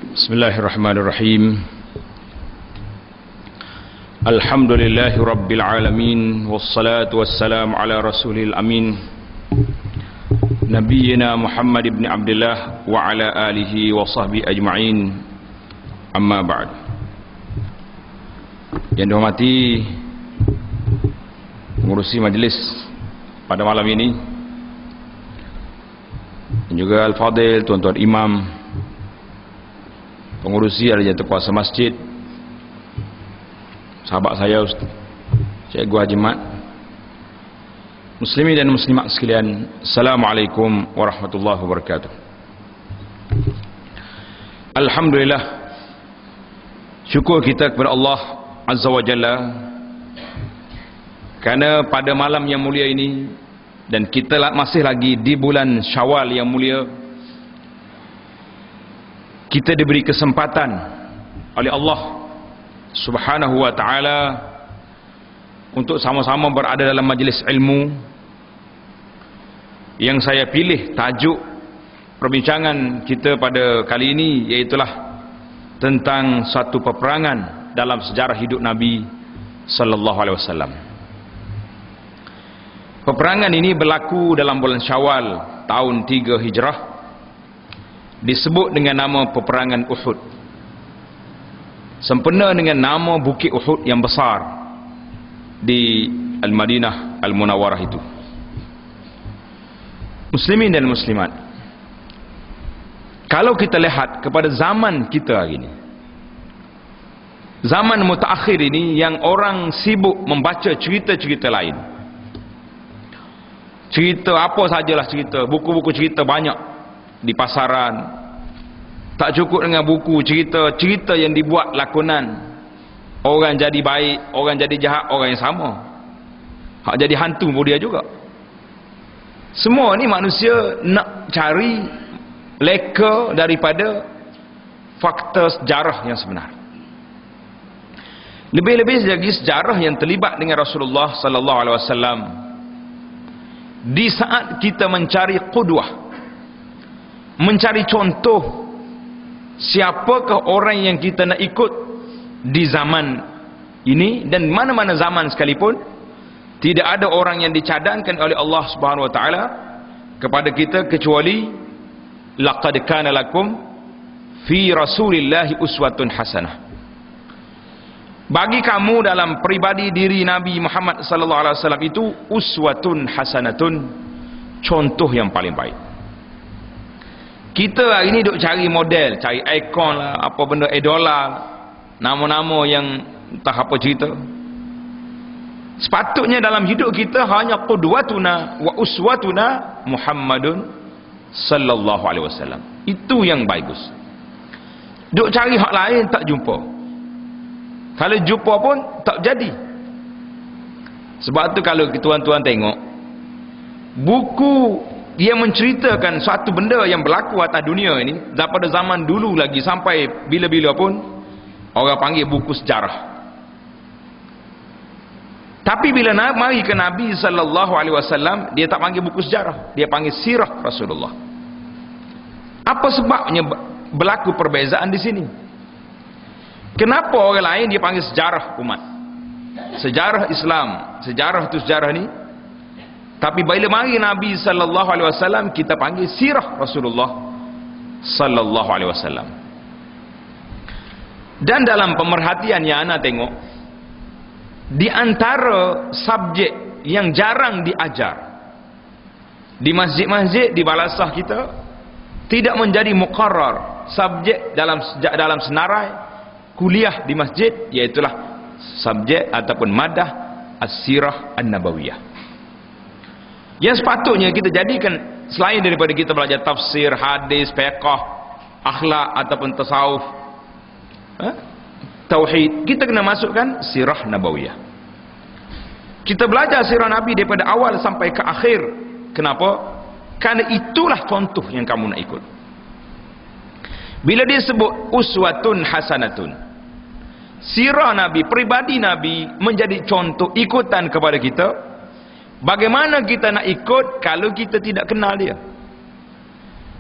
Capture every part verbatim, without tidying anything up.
Bismillahirrahmanirrahim. Alhamdulillahi Rabbil Alamin. Wassalatu wassalamu ala rasulil amin, Nabiyyina Muhammad ibn Abdullah wa ala alihi wa sahbihi ajma'in. Amma ba'd. Yang dihormati pengurusi majlis pada malam ini, dan juga Al-Fadil, tuan-tuan imam, pengurusi Al-Jatuh Kuasa Masjid, sahabat saya Ustaz Cikgu Haji Mat, muslimin dan muslimat sekalian, Assalamualaikum warahmatullahi wabarakatuh. Alhamdulillah, syukur kita kepada Allah Azza wa Jalla kerana pada malam yang mulia ini, dan kita masih lagi di bulan Syawal yang mulia, kita diberi kesempatan oleh Allah Subhanahu wa ta'ala untuk sama-sama berada dalam majlis ilmu yang saya pilih tajuk perbincangan kita pada kali ini, iaitulah tentang satu peperangan dalam sejarah hidup Nabi sallallahu alaihi wasallam. Peperangan ini berlaku dalam bulan Syawal tahun tiga Hijrah, disebut dengan nama peperangan Uhud, sempena dengan nama Bukit Uhud yang besar di Al-Madinah Al-Munawwarah itu. Muslimin dan muslimat, kalau kita lihat kepada zaman kita hari ini, zaman mutaakhir ini, yang orang sibuk membaca cerita-cerita lain, cerita apa sajalah cerita, buku-buku cerita banyak di pasaran. Tak cukup dengan buku cerita-cerita yang dibuat lakonan, orang jadi baik, orang jadi jahat, orang yang sama, hak jadi hantu pun dia juga. Semua ni manusia nak cari leka daripada fakta sejarah yang sebenar. Lebih-lebih lagi sejarah yang terlibat dengan Rasulullah sallallahu alaihi wasallam. Di saat kita mencari qudwah, mencari contoh, siapakah orang yang kita nak ikut di zaman ini, dan mana-mana zaman sekalipun, tidak ada orang yang dicadangkan oleh Allah Subhanahu wa taala kepada kita kecuali laqad kana lakum fi rasulillahi uswatun hasanah. Bagi kamu dalam peribadi diri Nabi Muhammad sallallahu alaihi wasallam itu uswatun hasanatun, contoh yang paling baik. Kita hari ni duk cari model, cari ikon lah, apa benda idola, nama-nama yang entah apa cerita. Sepatutnya dalam hidup kita hanya qudwatuna wa uswatuna Muhammadun sallallahu alaihi wasallam. Itu yang bagus. Duk cari hak lain tak jumpa. Kalau jumpa pun tak jadi. Sebab tu kalau tuan-tuan tengok buku dia menceritakan suatu benda yang berlaku atas dunia ini daripada zaman dulu lagi sampai bila-bila pun, orang panggil buku sejarah. Tapi bila mari ke Nabi sallallahu alaihi wasallam, dia tak panggil buku sejarah, dia panggil sirah Rasulullah. Apa sebabnya berlaku perbezaan di sini? Kenapa orang lain dia panggil sejarah umat, sejarah Islam, sejarah tu sejarah ni, tapi bila mari Nabi sallallahu alaihi wasallam kita panggil sirah Rasulullah sallallahu alaihi wasallam. Dan dalam pemerhatian yang ana tengok, di antara subjek yang jarang diajar di masjid-masjid di balasah kita, tidak menjadi muqarrar subjek dalam dalam senarai kuliah di masjid, iaitulah subjek ataupun madah as-sirah an-nabawiyah, yang sepatutnya kita jadikan selain daripada kita belajar tafsir, hadis, fiqh, akhlak ataupun tasawuf, eh, tauhid, kita kena masukkan sirah nabawiyah. Kita belajar sirah Nabi daripada awal sampai ke akhir. Kenapa? Kerana itulah contoh yang kamu nak ikut. Bila dia sebut uswatun hasanatun, sirah Nabi, peribadi Nabi menjadi contoh ikutan kepada kita. Bagaimana kita nak ikut kalau kita tidak kenal dia?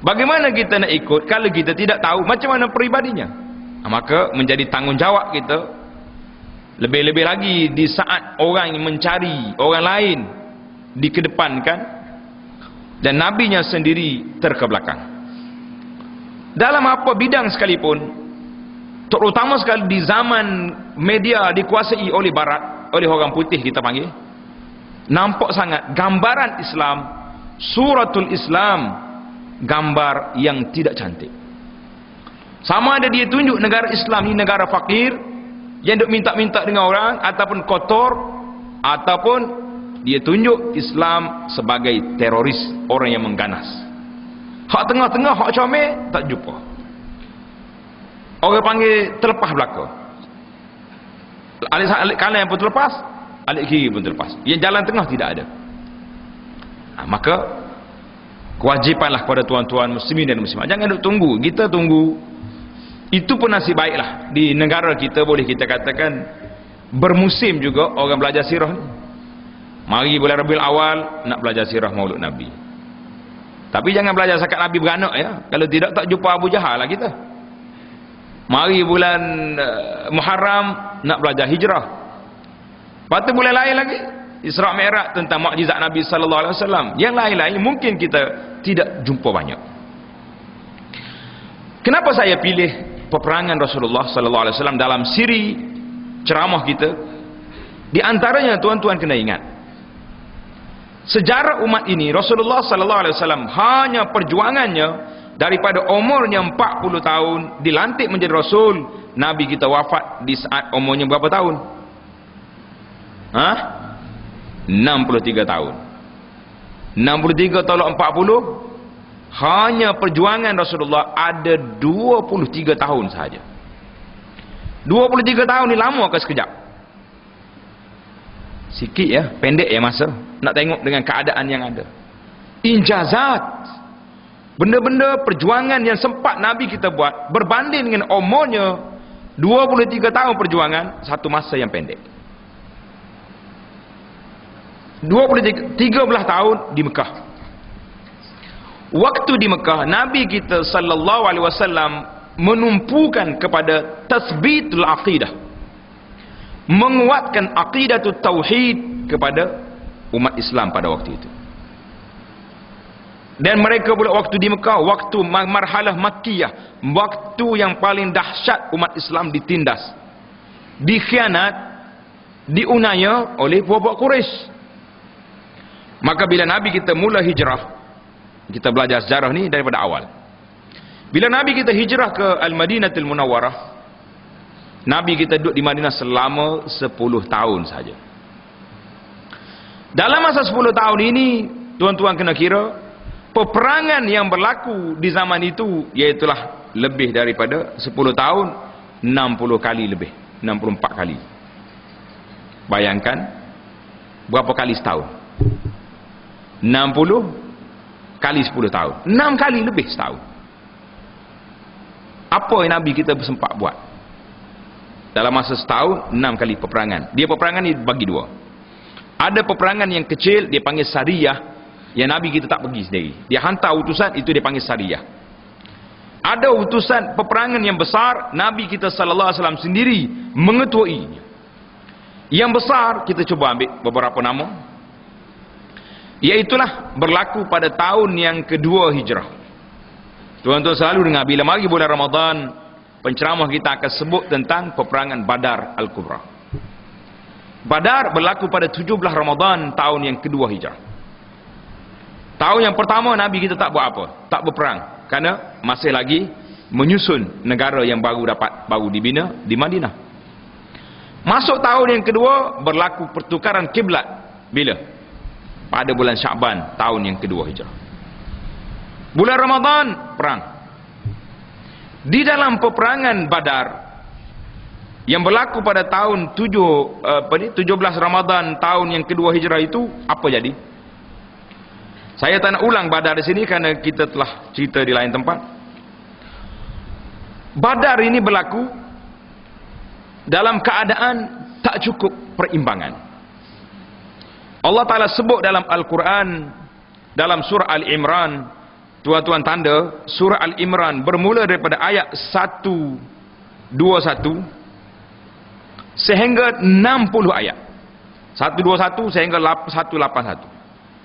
Bagaimana kita nak ikut kalau kita tidak tahu macam mana peribadinya? Maka menjadi tanggungjawab kita lebih-lebih lagi di saat orang mencari orang lain dikedepankan dan nabinya sendiri terkebelakang. Dalam apa bidang sekalipun, terutama sekali di zaman media dikuasai oleh barat, oleh orang putih kita panggil, nampak sangat gambaran Islam, suratul Islam, gambar yang tidak cantik. Sama ada dia tunjuk negara Islam ini negara fakir yang duk minta-minta dengan orang, ataupun kotor, ataupun dia tunjuk Islam sebagai teroris, orang yang mengganas. Hak tengah-tengah, hak comel tak jumpa. Orang panggil terlepas belaka. Alik, alik kanan pun terlepas, alik kiri pun terlepas. Yang jalan tengah tidak ada. Ha, maka kewajipanlah kepada tuan-tuan muslimin dan muslimat, jangan duk tunggu. Kita tunggu, itu pun nasib baiklah. Di negara kita boleh kita katakan bermusim juga orang belajar sirah ni. Mari bulan Rabiul Awal nak belajar sirah Maulud Nabi. Tapi jangan belajar sakat Nabi beranak ya. Kalau tidak tak jumpa Abu Jahal lah kita. Mari bulan uh, Muharram nak belajar hijrah. Lepas tu bulan lain lagi Isra' Mi'raj tentang mukjizat Nabi sallallahu alaihi wasallam. Yang lain-lain mungkin kita tidak jumpa banyak. Kenapa saya pilih peperangan Rasulullah sallallahu alaihi wasallam dalam siri ceramah kita? Di antaranya tuan-tuan kena ingat, sejarah umat ini Rasulullah sallallahu alaihi wasallam hanya perjuangannya daripada umurnya empat puluh tahun dilantik menjadi Rasul, Nabi kita wafat di saat umurnya berapa tahun? Hah? enam puluh tiga tahun. enam puluh tiga tolak empat puluh, hanya perjuangan Rasulullah ada dua puluh tiga tahun sahaja. dua puluh tiga tahun ni lama ke sekejap? Sikit ya, pendek ya masa. Nak tengok dengan keadaan yang ada. Injazat, benda-benda perjuangan yang sempat Nabi kita buat berbanding dengan umurnya dua puluh tiga tahun perjuangan, satu masa yang pendek. dua puluh tiga belas tahun di Mekah. Waktu di Mekah, Nabi kita sallallahu alaihi wasallam menumpukan kepada tasbitul aqidah, menguatkan aqidatul tauhid kepada umat Islam pada waktu itu. Dan mereka pula waktu di Mekah, waktu marhalah Makkiyah, waktu yang paling dahsyat umat Islam ditindas, dikhianat, diunaya oleh buak-buak Quraisy. Maka bila Nabi kita mula hijrah, kita belajar sejarah ni daripada awal. Bila Nabi kita hijrah ke Al-Madinatul Munawwarah, Nabi kita duduk di Madinah selama sepuluh tahun saja. Dalam masa sepuluh tahun ini, tuan-tuan kena kira, peperangan yang berlaku di zaman itu, iaitulah lebih daripada sepuluh tahun, enam puluh kali lebih, enam puluh empat kali. Bayangkan, berapa kali setahun? enam puluh kali sepuluh tahun, enam kali lebih setahun. Apa yang Nabi kita sempat buat? Dalam masa setahun, enam kali peperangan. Dia peperangan ni bagi dua. Ada peperangan yang kecil, dia panggil Sariyah, yang Nabi kita tak pergi sendiri. Dia hantar utusan, itu dia panggil Sariyah. Ada utusan peperangan yang besar, Nabi kita sallallahu alaihi wasallam sendiri mengetuainya. Yang besar, kita cuba ambil beberapa nama. Iaitulah berlaku pada tahun yang kedua hijrah. Tuan-tuan selalu dengar, bila mari bulan Ramadan, penceramah kita akan sebut tentang peperangan Badar Al-Kubra. Badar berlaku pada tujuh belas Ramadan tahun yang kedua hijrah. Tahun yang pertama Nabi kita tak buat apa, tak berperang, kerana masih lagi menyusun negara yang baru dapat baru dibina di Madinah. Masuk tahun yang kedua, berlaku pertukaran kiblat. Bila? Pada bulan Syaban tahun yang kedua hijrah. Bulan Ramadan perang. Di dalam peperangan Badar yang berlaku pada tahun tujuh, apa ni, tujuh belas Ramadan tahun yang kedua hijrah itu, apa jadi? Saya tak nak ulang Badar di sini kerana kita telah cerita di lain tempat. Badar ini berlaku dalam keadaan tak cukup perimbangan. Allah Ta'ala sebut dalam Al-Quran, dalam surah Al-Imran tuan-tuan tanda, surah Al-Imran bermula daripada ayat seratus dua puluh satu sehingga enam puluh ayat. seratus dua puluh satu sehingga seratus lapan puluh satu.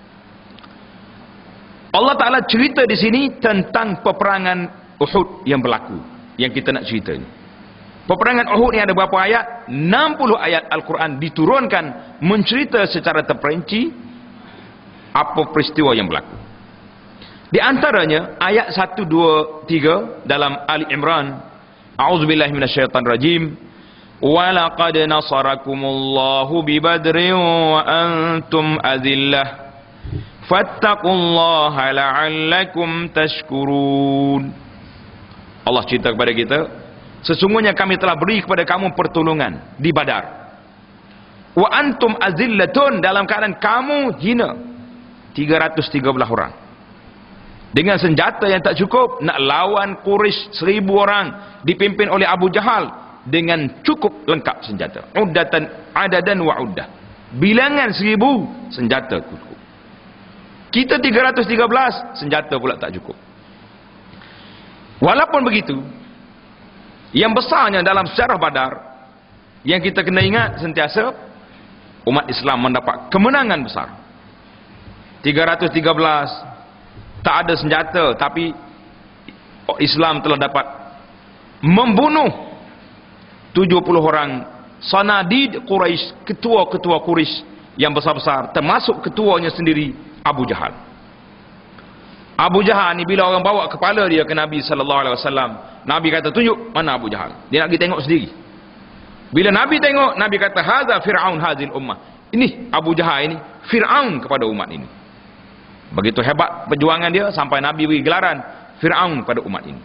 Allah Ta'ala cerita di sini tentang peperangan Uhud yang berlaku, yang kita nak cerita ni. Peperangan Uhud ni ada berapa ayat? enam puluh ayat Al-Quran diturunkan mencerita secara terperinci apa peristiwa yang berlaku. Di antaranya ayat seratus dua puluh tiga dalam Ali Imran, A'udzubillahi minasyaitanirrajim. Wa laqad nasarakumullahu bi Badrin wa antum azillah fattaqullaha la'allakum tashkurun. Allah cerita kepada kita, sesungguhnya kami telah beri kepada kamu pertolongan di Badar. Wa antum azillatun, dalam keadaan kamu hina, tiga ratus tiga belas orang. Dengan senjata yang tak cukup, nak lawan Quraisy seribu orang dipimpin oleh Abu Jahal dengan cukup lengkap senjata. Uddatan adadan wa uddah. Bilangan seribu, senjata cukup. Kita tiga ratus tiga belas, senjata pula tak cukup. Walaupun begitu, yang besarnya dalam sejarah Badar, yang kita kena ingat sentiasa, umat Islam mendapat kemenangan besar. tiga ratus tiga belas, tak ada senjata, tapi Islam telah dapat membunuh tujuh puluh orang sanadid Quraisy, ketua-ketua Quraisy yang besar-besar, termasuk ketuanya sendiri Abu Jahal. Abu Jahal ni bila orang bawa kepala dia ke Nabi sallallahu alaihi wasallam, Nabi kata, tunjuk mana Abu Jahal. Dia nak pergi tengok sendiri. Bila Nabi tengok, Nabi kata, hadza fir'aun hazil ummah. Ini Abu Jahal ini Fir'aun kepada umat ini. Begitu hebat perjuangan dia sampai Nabi beri gelaran Fir'aun pada umat ini.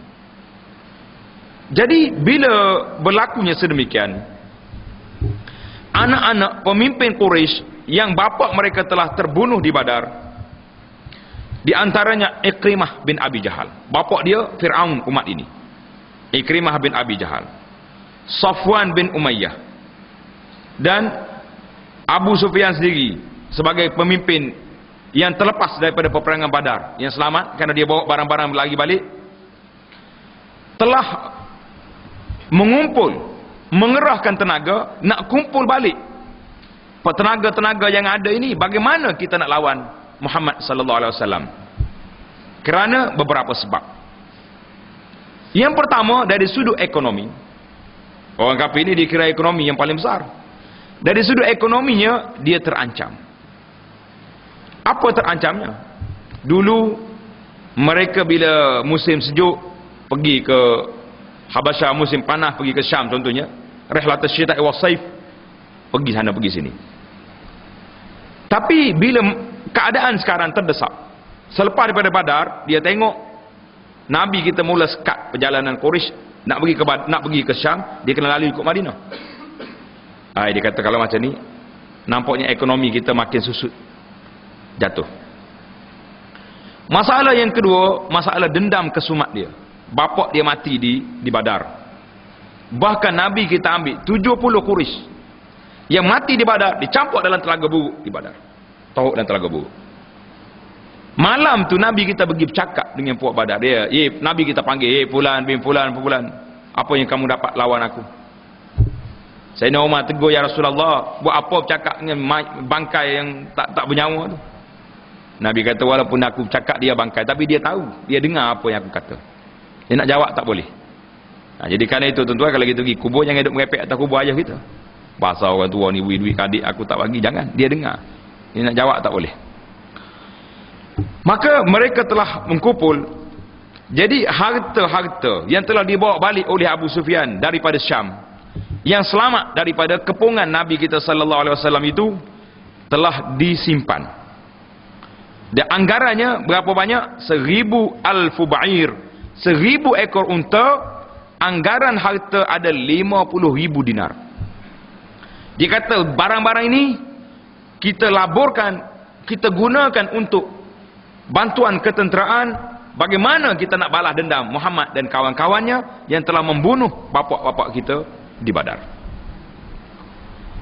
Jadi bila berlakunya sedemikian, anak-anak pemimpin Quraisy yang bapa mereka telah terbunuh di Badar, di antaranya Ikrimah bin Abi Jahal, bapa dia Fir'aun umat ini. Ikrimah bin Abi Jahal, Safwan bin Umayyah, dan Abu Sufyan sendiri sebagai pemimpin yang terlepas daripada peperangan Badar, yang selamat kerana dia bawa barang-barang lagi balik, telah mengumpul, mengerahkan tenaga nak kumpul balik tenaga-tenaga yang ada ini. Bagaimana kita nak lawan Muhammad sallallahu alaihi wasallam? Kerana beberapa sebab. Yang pertama, dari sudut ekonomi. Orang kafir ini dikira ekonomi yang paling besar. Dari sudut ekonominya, dia terancam. Apa terancamnya? Dulu mereka bila musim sejuk pergi ke Habasyah, musim panas pergi ke Syam contohnya, rihlatus syita'i was saif, pergi sana pergi sini. Tapi bila keadaan sekarang terdesak, selepas daripada Badar, dia tengok Nabi kita mula sekat perjalanan Quraisy nak pergi ke nak pergi ke Syam, dia kena lalui ikut Madinah. Ai dia kata kalau macam ni, nampaknya ekonomi kita makin susut, jatuh. Masalah yang kedua, masalah dendam kesumat dia. Bapa dia mati di di Badar. Bahkan Nabi kita ambil tujuh puluh Quraisy yang mati di Badar, dicampur dalam telaga buruk di Badar. Tahu dalam telaga buruk. Malam tu Nabi kita pergi bercakap dengan puak Badar. Dia, "Eh, Nabi kita panggil, eh fulan bin fulan fulan, apa yang kamu dapat lawan aku?" Sayyidina Umar tegur, "Ya Rasulullah, buat apa bercakap dengan bangkai yang tak tak bernyawa tu?" Nabi kata, "Walaupun aku bercakap dia bangkai, tapi dia tahu, dia dengar apa yang aku kata. Dia nak jawab tak boleh." Nah, jadi kerana itu tuan-tuan, kalau kita pergi kubur, jangan duduk merepek atas kubur ayah kita. Bahasa orang tua ni, duit-duit adik aku tak bagi, jangan. Dia dengar, dia nak jawab tak boleh. Maka mereka telah mengkumpul. Jadi harta-harta yang telah dibawa balik oleh Abu Sufyan daripada Syam, yang selamat daripada kepungan Nabi kita sallallahu alaihi wasallam itu, telah disimpan. Dan anggarannya berapa banyak? Seribu alfu ba'ir, seribu ekor unta. Anggaran harta ada lima puluh ribu dinar. Dia kata barang-barang ini kita laburkan, kita gunakan untuk bantuan ketenteraan. Bagaimana kita nak balas dendam Muhammad dan kawan-kawannya yang telah membunuh bapak-bapak kita di Badar.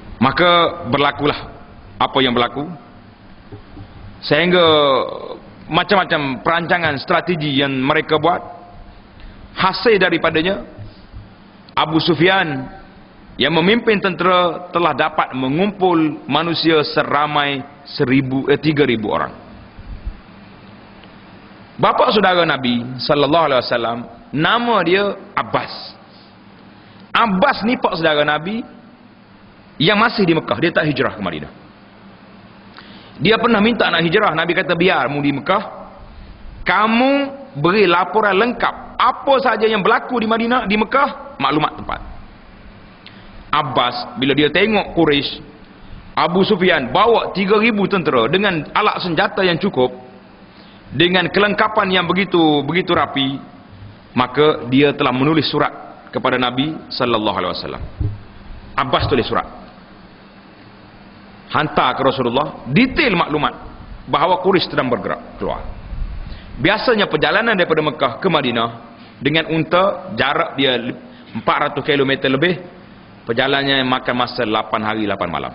Maka berlakulah apa yang berlaku, sehingga macam-macam perancangan strategi yang mereka buat. Hasil daripadanya, Abu Sufyan yang memimpin tentera telah dapat mengumpul manusia seramai seribu, eh, tiga ribu orang. Bapa saudara Nabi sallallahu alaihi wasallam nama dia Abbas. Abbas ni pak saudara Nabi yang masih di Mekah, dia tak hijrah ke Madinah. Dia pernah minta nak hijrah, Nabi kata biar mu di Mekah, kamu beri laporan lengkap apa saja yang berlaku di Madinah, di Mekah, maklumat tempat. Abbas bila dia tengok Quraisy, Abu Sufyan bawa tiga ribu tentera dengan alat senjata yang cukup, dengan kelengkapan yang begitu begitu rapi, maka dia telah menulis surat kepada Nabi sallallahu alaihi wasallam. Abbas tulis surat, hantar ke Rasulullah, detail maklumat bahawa Quraisy sedang bergerak keluar. Biasanya perjalanan daripada Mekah ke Madinah dengan unta, jarak dia empat ratus kilometer lebih, perjalanannya makan masa lapan hari lapan malam.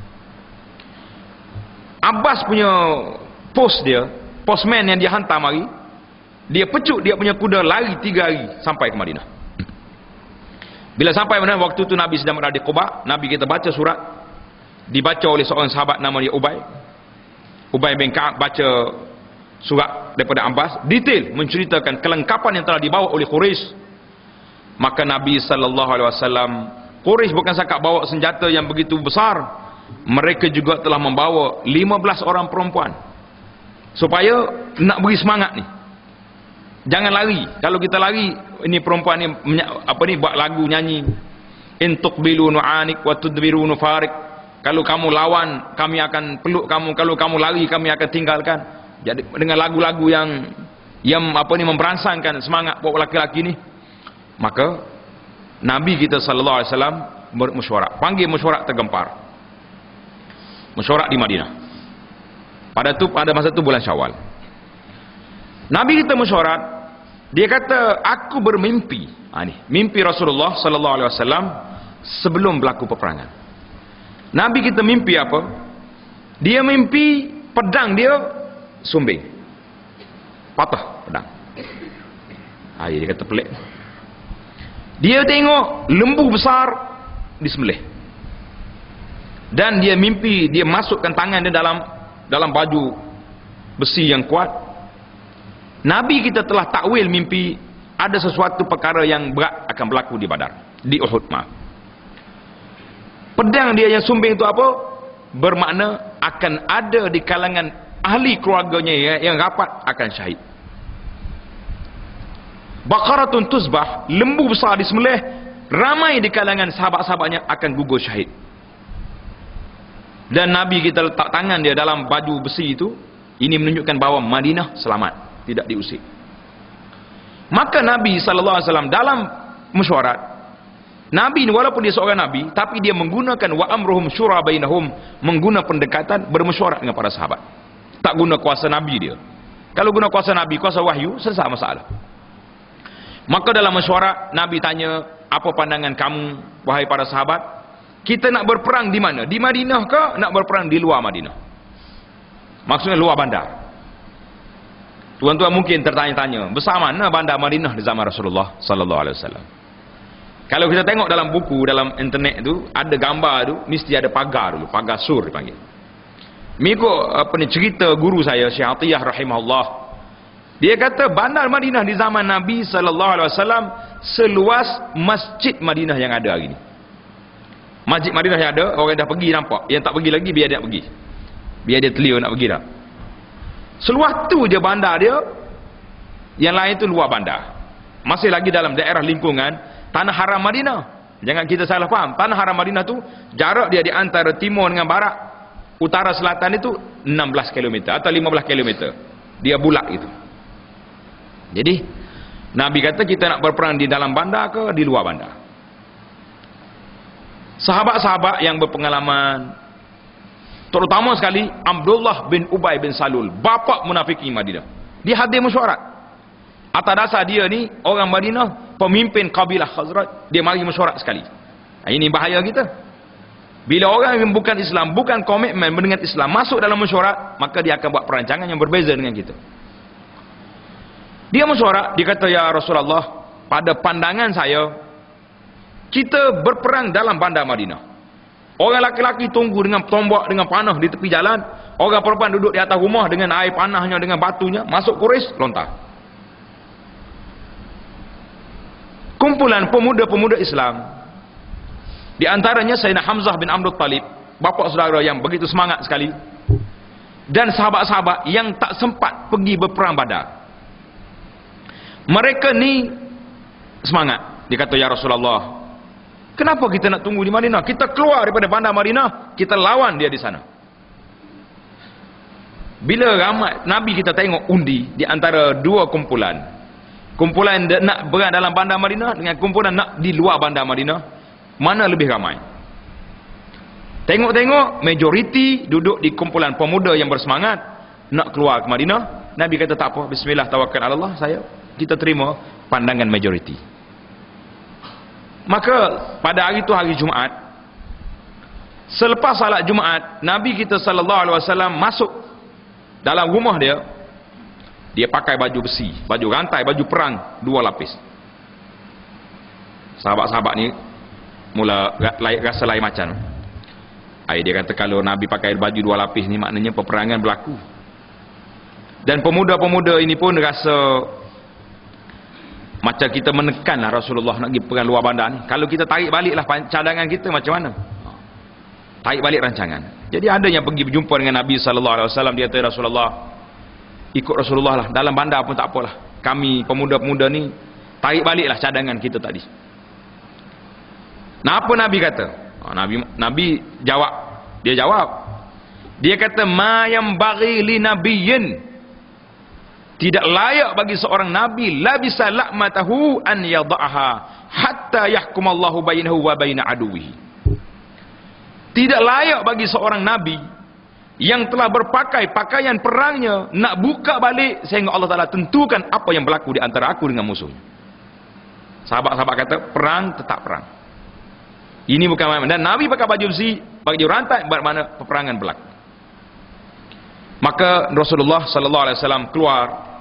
Abbas punya pos dia, postman yang dia hantar mari, dia pecut dia punya kuda lari tiga hari sampai ke Madinah. Bila sampai Madinah, waktu tu Nabi sedang berada di Quba, Nabi kita baca surat, dibaca oleh seorang sahabat nama dia Ubay. Ubay bin Ka'ab baca surat daripada Abbas, detail menceritakan kelengkapan yang telah dibawa oleh Quraisy. Maka Nabi sallallahu alaihi wasallam, Quraisy bukan sahaja bawa senjata yang begitu besar, mereka juga telah membawa lima belas orang perempuan supaya nak beri semangat ni. Jangan lari. Kalau kita lari, ini perempuan ni apa ni buat lagu nyanyi, in tuqbilu nu'anik wa tudbiru nufarik, kalau kamu lawan kami akan peluk kamu, kalau kamu lari kami akan tinggalkan. Jadi dengan lagu-lagu yang yang apa ni memberangsangkan semangat buat lelaki-lelaki ni, maka Nabi kita sallallahu alaihi wasallam bermesyuarat, panggil mesyuarat tergempar, mesyuarat di Madinah. Pada tu pada masa tu bulan Syawal. Nabi kita mesyuarat, dia kata aku bermimpi. Ha, ni mimpi Rasulullah sallallahu alaihi wasallam sebelum berlaku peperangan. Nabi kita mimpi apa? Dia mimpi pedang dia sumbing, patah pedang. Ha, dia kata pelik. Dia tengok lembu besar disembelih, dan dia mimpi dia masukkan tangan dia dalam dalam baju besi yang kuat. Nabi kita telah takwil mimpi ada sesuatu perkara yang berat akan berlaku di Badar, di Uhud, maaf. Pedang dia yang sumbing itu apa? Bermakna akan ada di kalangan ahli keluarganya yang rapat akan syahid. Baqaratun tuzbah, lembu besar disembelih, ramai di kalangan sahabat-sahabatnya akan gugur syahid. Dan Nabi kita letak tangan dia dalam baju besi itu, ini menunjukkan bahawa Madinah selamat, tidak diusir. Maka Nabi sallallahu alaihi wasallam dalam mesyuarat, Nabi ni walaupun dia seorang Nabi, tapi dia menggunakan wa amruhum syura bainahum, menggunakan pendekatan bermesyuarat dengan para sahabat. Tak guna kuasa Nabi dia. Kalau guna kuasa Nabi, kuasa wahyu, selesai masalah. Maka dalam mesyuarat, Nabi tanya, apa pandangan kamu wahai para sahabat? Kita nak berperang di mana? Di Madinah ke nak berperang di luar Madinah? Maksudnya luar bandar. Tuan-tuan mungkin tertanya-tanya, besar mana bandar Madinah di zaman Rasulullah sallallahu alaihi wasallam? Kalau kita tengok dalam buku, dalam internet tu, ada gambar tu, mesti ada pagar dulu, pagar sur dipanggil. Mengikut apa ni cerita guru saya Syekh Atiyah rahimahullah, dia kata bandar Madinah di zaman Nabi sallallahu alaihi wasallam seluas masjid Madinah yang ada hari ni. Masjid Madinah yang ada, orang dah pergi nampak, yang tak pergi lagi biar dia pergi, biar dia telia nak pergi dah. Seluas tu je bandar dia, yang lain tu luar bandar. Masih lagi dalam daerah lingkungan Tanah Haram Madinah. Jangan kita salah faham, Tanah Haram Madinah tu jarak dia di antara timur dengan barat, utara selatan itu enam belas kilometer atau lima belas kilometer. Dia bulat itu. Jadi Nabi kata kita nak berperang di dalam bandar ke di luar bandar. Sahabat-sahabat yang berpengalaman, terutama sekali Abdullah bin Ubay bin Salul, bapa munafikin Madinah, dia hadir mesyuarat. Atas dasar dia ni orang Madinah, pemimpin kabilah Khazraj, dia mari mesyuarat sekali. Ini bahaya kita. Bila orang yang bukan Islam, bukan komitmen dengan Islam, masuk dalam mesyuarat, maka dia akan buat perancangan yang berbeza dengan kita. Dia mesyuarat, dia kata, ya Rasulullah, pada pandangan saya, kita berperang dalam bandar Madinah. Orang laki-laki tunggu dengan tombak, dengan panah di tepi jalan. Orang perempuan duduk di atas rumah dengan air panahnya, dengan batunya. Masuk Quraisy, lontar. Kumpulan pemuda-pemuda Islam, di antaranya Sayyidina Hamzah bin Abdul Talib, bapa saudara yang begitu semangat sekali, dan sahabat-sahabat yang tak sempat pergi berperang Badar. Mereka ni semangat. Dia kata, ya Rasulullah, kenapa kita nak tunggu di Madinah? Kita keluar daripada bandar Madinah, kita lawan dia di sana. Bila ramai Nabi kita tengok undi di antara dua kumpulan, kumpulan nak berada dalam bandar Madinah dengan kumpulan nak di luar bandar Madinah, mana lebih ramai? Tengok-tengok majoriti duduk di kumpulan pemuda yang bersemangat nak keluar ke Madinah. Nabi kata, tak apa, bismillah, tawakkal ala Allah, saya kita terima pandangan majoriti. Maka pada hari itu hari Jumaat, selepas salat Jumaat, Nabi kita sallallahu alaihi wasallam masuk dalam rumah dia. Dia pakai baju besi, baju rantai, baju perang dua lapis. Sahabat-sahabat ni mula rasa lain macam. Ay, dia kata, kalau Nabi pakai baju dua lapis ni, maknanya peperangan berlaku. Dan pemuda-pemuda ini pun rasa macam kita menekanlah Rasulullah nak pergi perang luar bandar ni. Kalau kita tarik baliklah cadangan kita, macam mana? Tarik balik rancangan. Jadi ada yang pergi berjumpa dengan Nabi sallallahu alaihi wasallam. Dia kata, Rasulullah, ikut Rasulullah lah, dalam bandar pun tak apalah, kami pemuda-pemuda ni tarik baliklah cadangan kita tadi. Nah, apa Nabi kata? Oh, Nabi Nabi jawab. Dia jawab. Dia kata, ma yang bagi li nabiyyin, tidak layak bagi seorang nabi la bisa la'matahu an yada'aha hatta yahkumallahu bainahu wa baina aduwihi. Tidak layak bagi seorang nabi yang telah berpakai pakaian perangnya nak buka balik sehingga Allah Ta'ala tentukan apa yang berlaku di antara aku dengan musuhnya. Sahabat-sahabat kata, perang tetap perang. Ini bukan main. Dan Nabi pakai baju besi, baju rantai, bermakna peperangan berlaku. Maka Rasulullah sallallahu alaihi wasallam keluar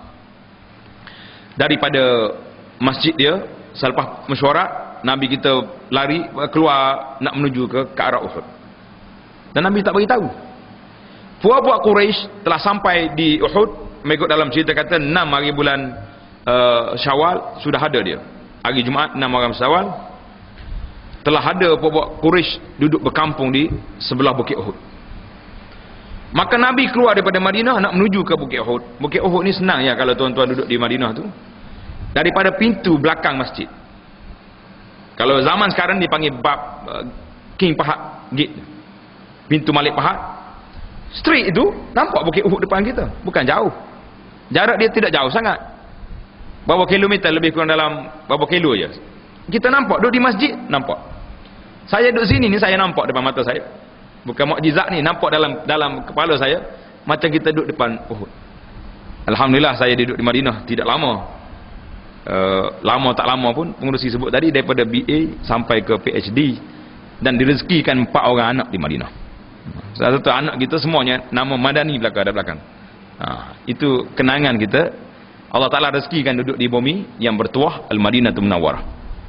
daripada masjid dia. Selepas mesyuarat, Nabi kita lari keluar nak menuju ke, ke arah Uhud. Dan Nabi tak bagi tahu. Puak-puak Quraisy telah sampai di Uhud. Mengikut dalam cerita kata enam hari bulan uh, Syawal sudah ada dia. Hari Jumaat enam hari Syawal telah ada puak-puak Quraisy duduk berkampung di sebelah Bukit Uhud. Maka Nabi keluar daripada Madinah nak menuju ke Bukit Uhud. Bukit Uhud ni senang ya kalau tuan-tuan duduk di Madinah tu. Daripada pintu belakang masjid. Kalau zaman sekarang dipanggil bab uh, King Fahad Gate. Pintu Malik Fahad. Street itu nampak Bukit Uhud depan kita. Bukan jauh. Jarak dia tidak jauh sangat. Berapa kilometer, lebih kurang dalam berapa kilo je. Kita nampak, duduk di masjid, nampak. Saya duduk sini ni, saya nampak depan mata saya. Bukan mukjizat ni, nampak dalam dalam kepala saya. Macam kita duduk depan Uhud. Alhamdulillah saya duduk di Madinah tidak lama. Uh, lama tak lama pun, pengurusi sebut tadi, daripada B A sampai ke P H D. Dan direzekikan empat orang anak di Madinah. Salah satu anak kita semuanya nama Madani belakang, ada belakang. Ha, itu kenangan kita. Allah Ta'ala rezekikan duduk di bumi yang bertuah Al-Madinatul Munawwarah.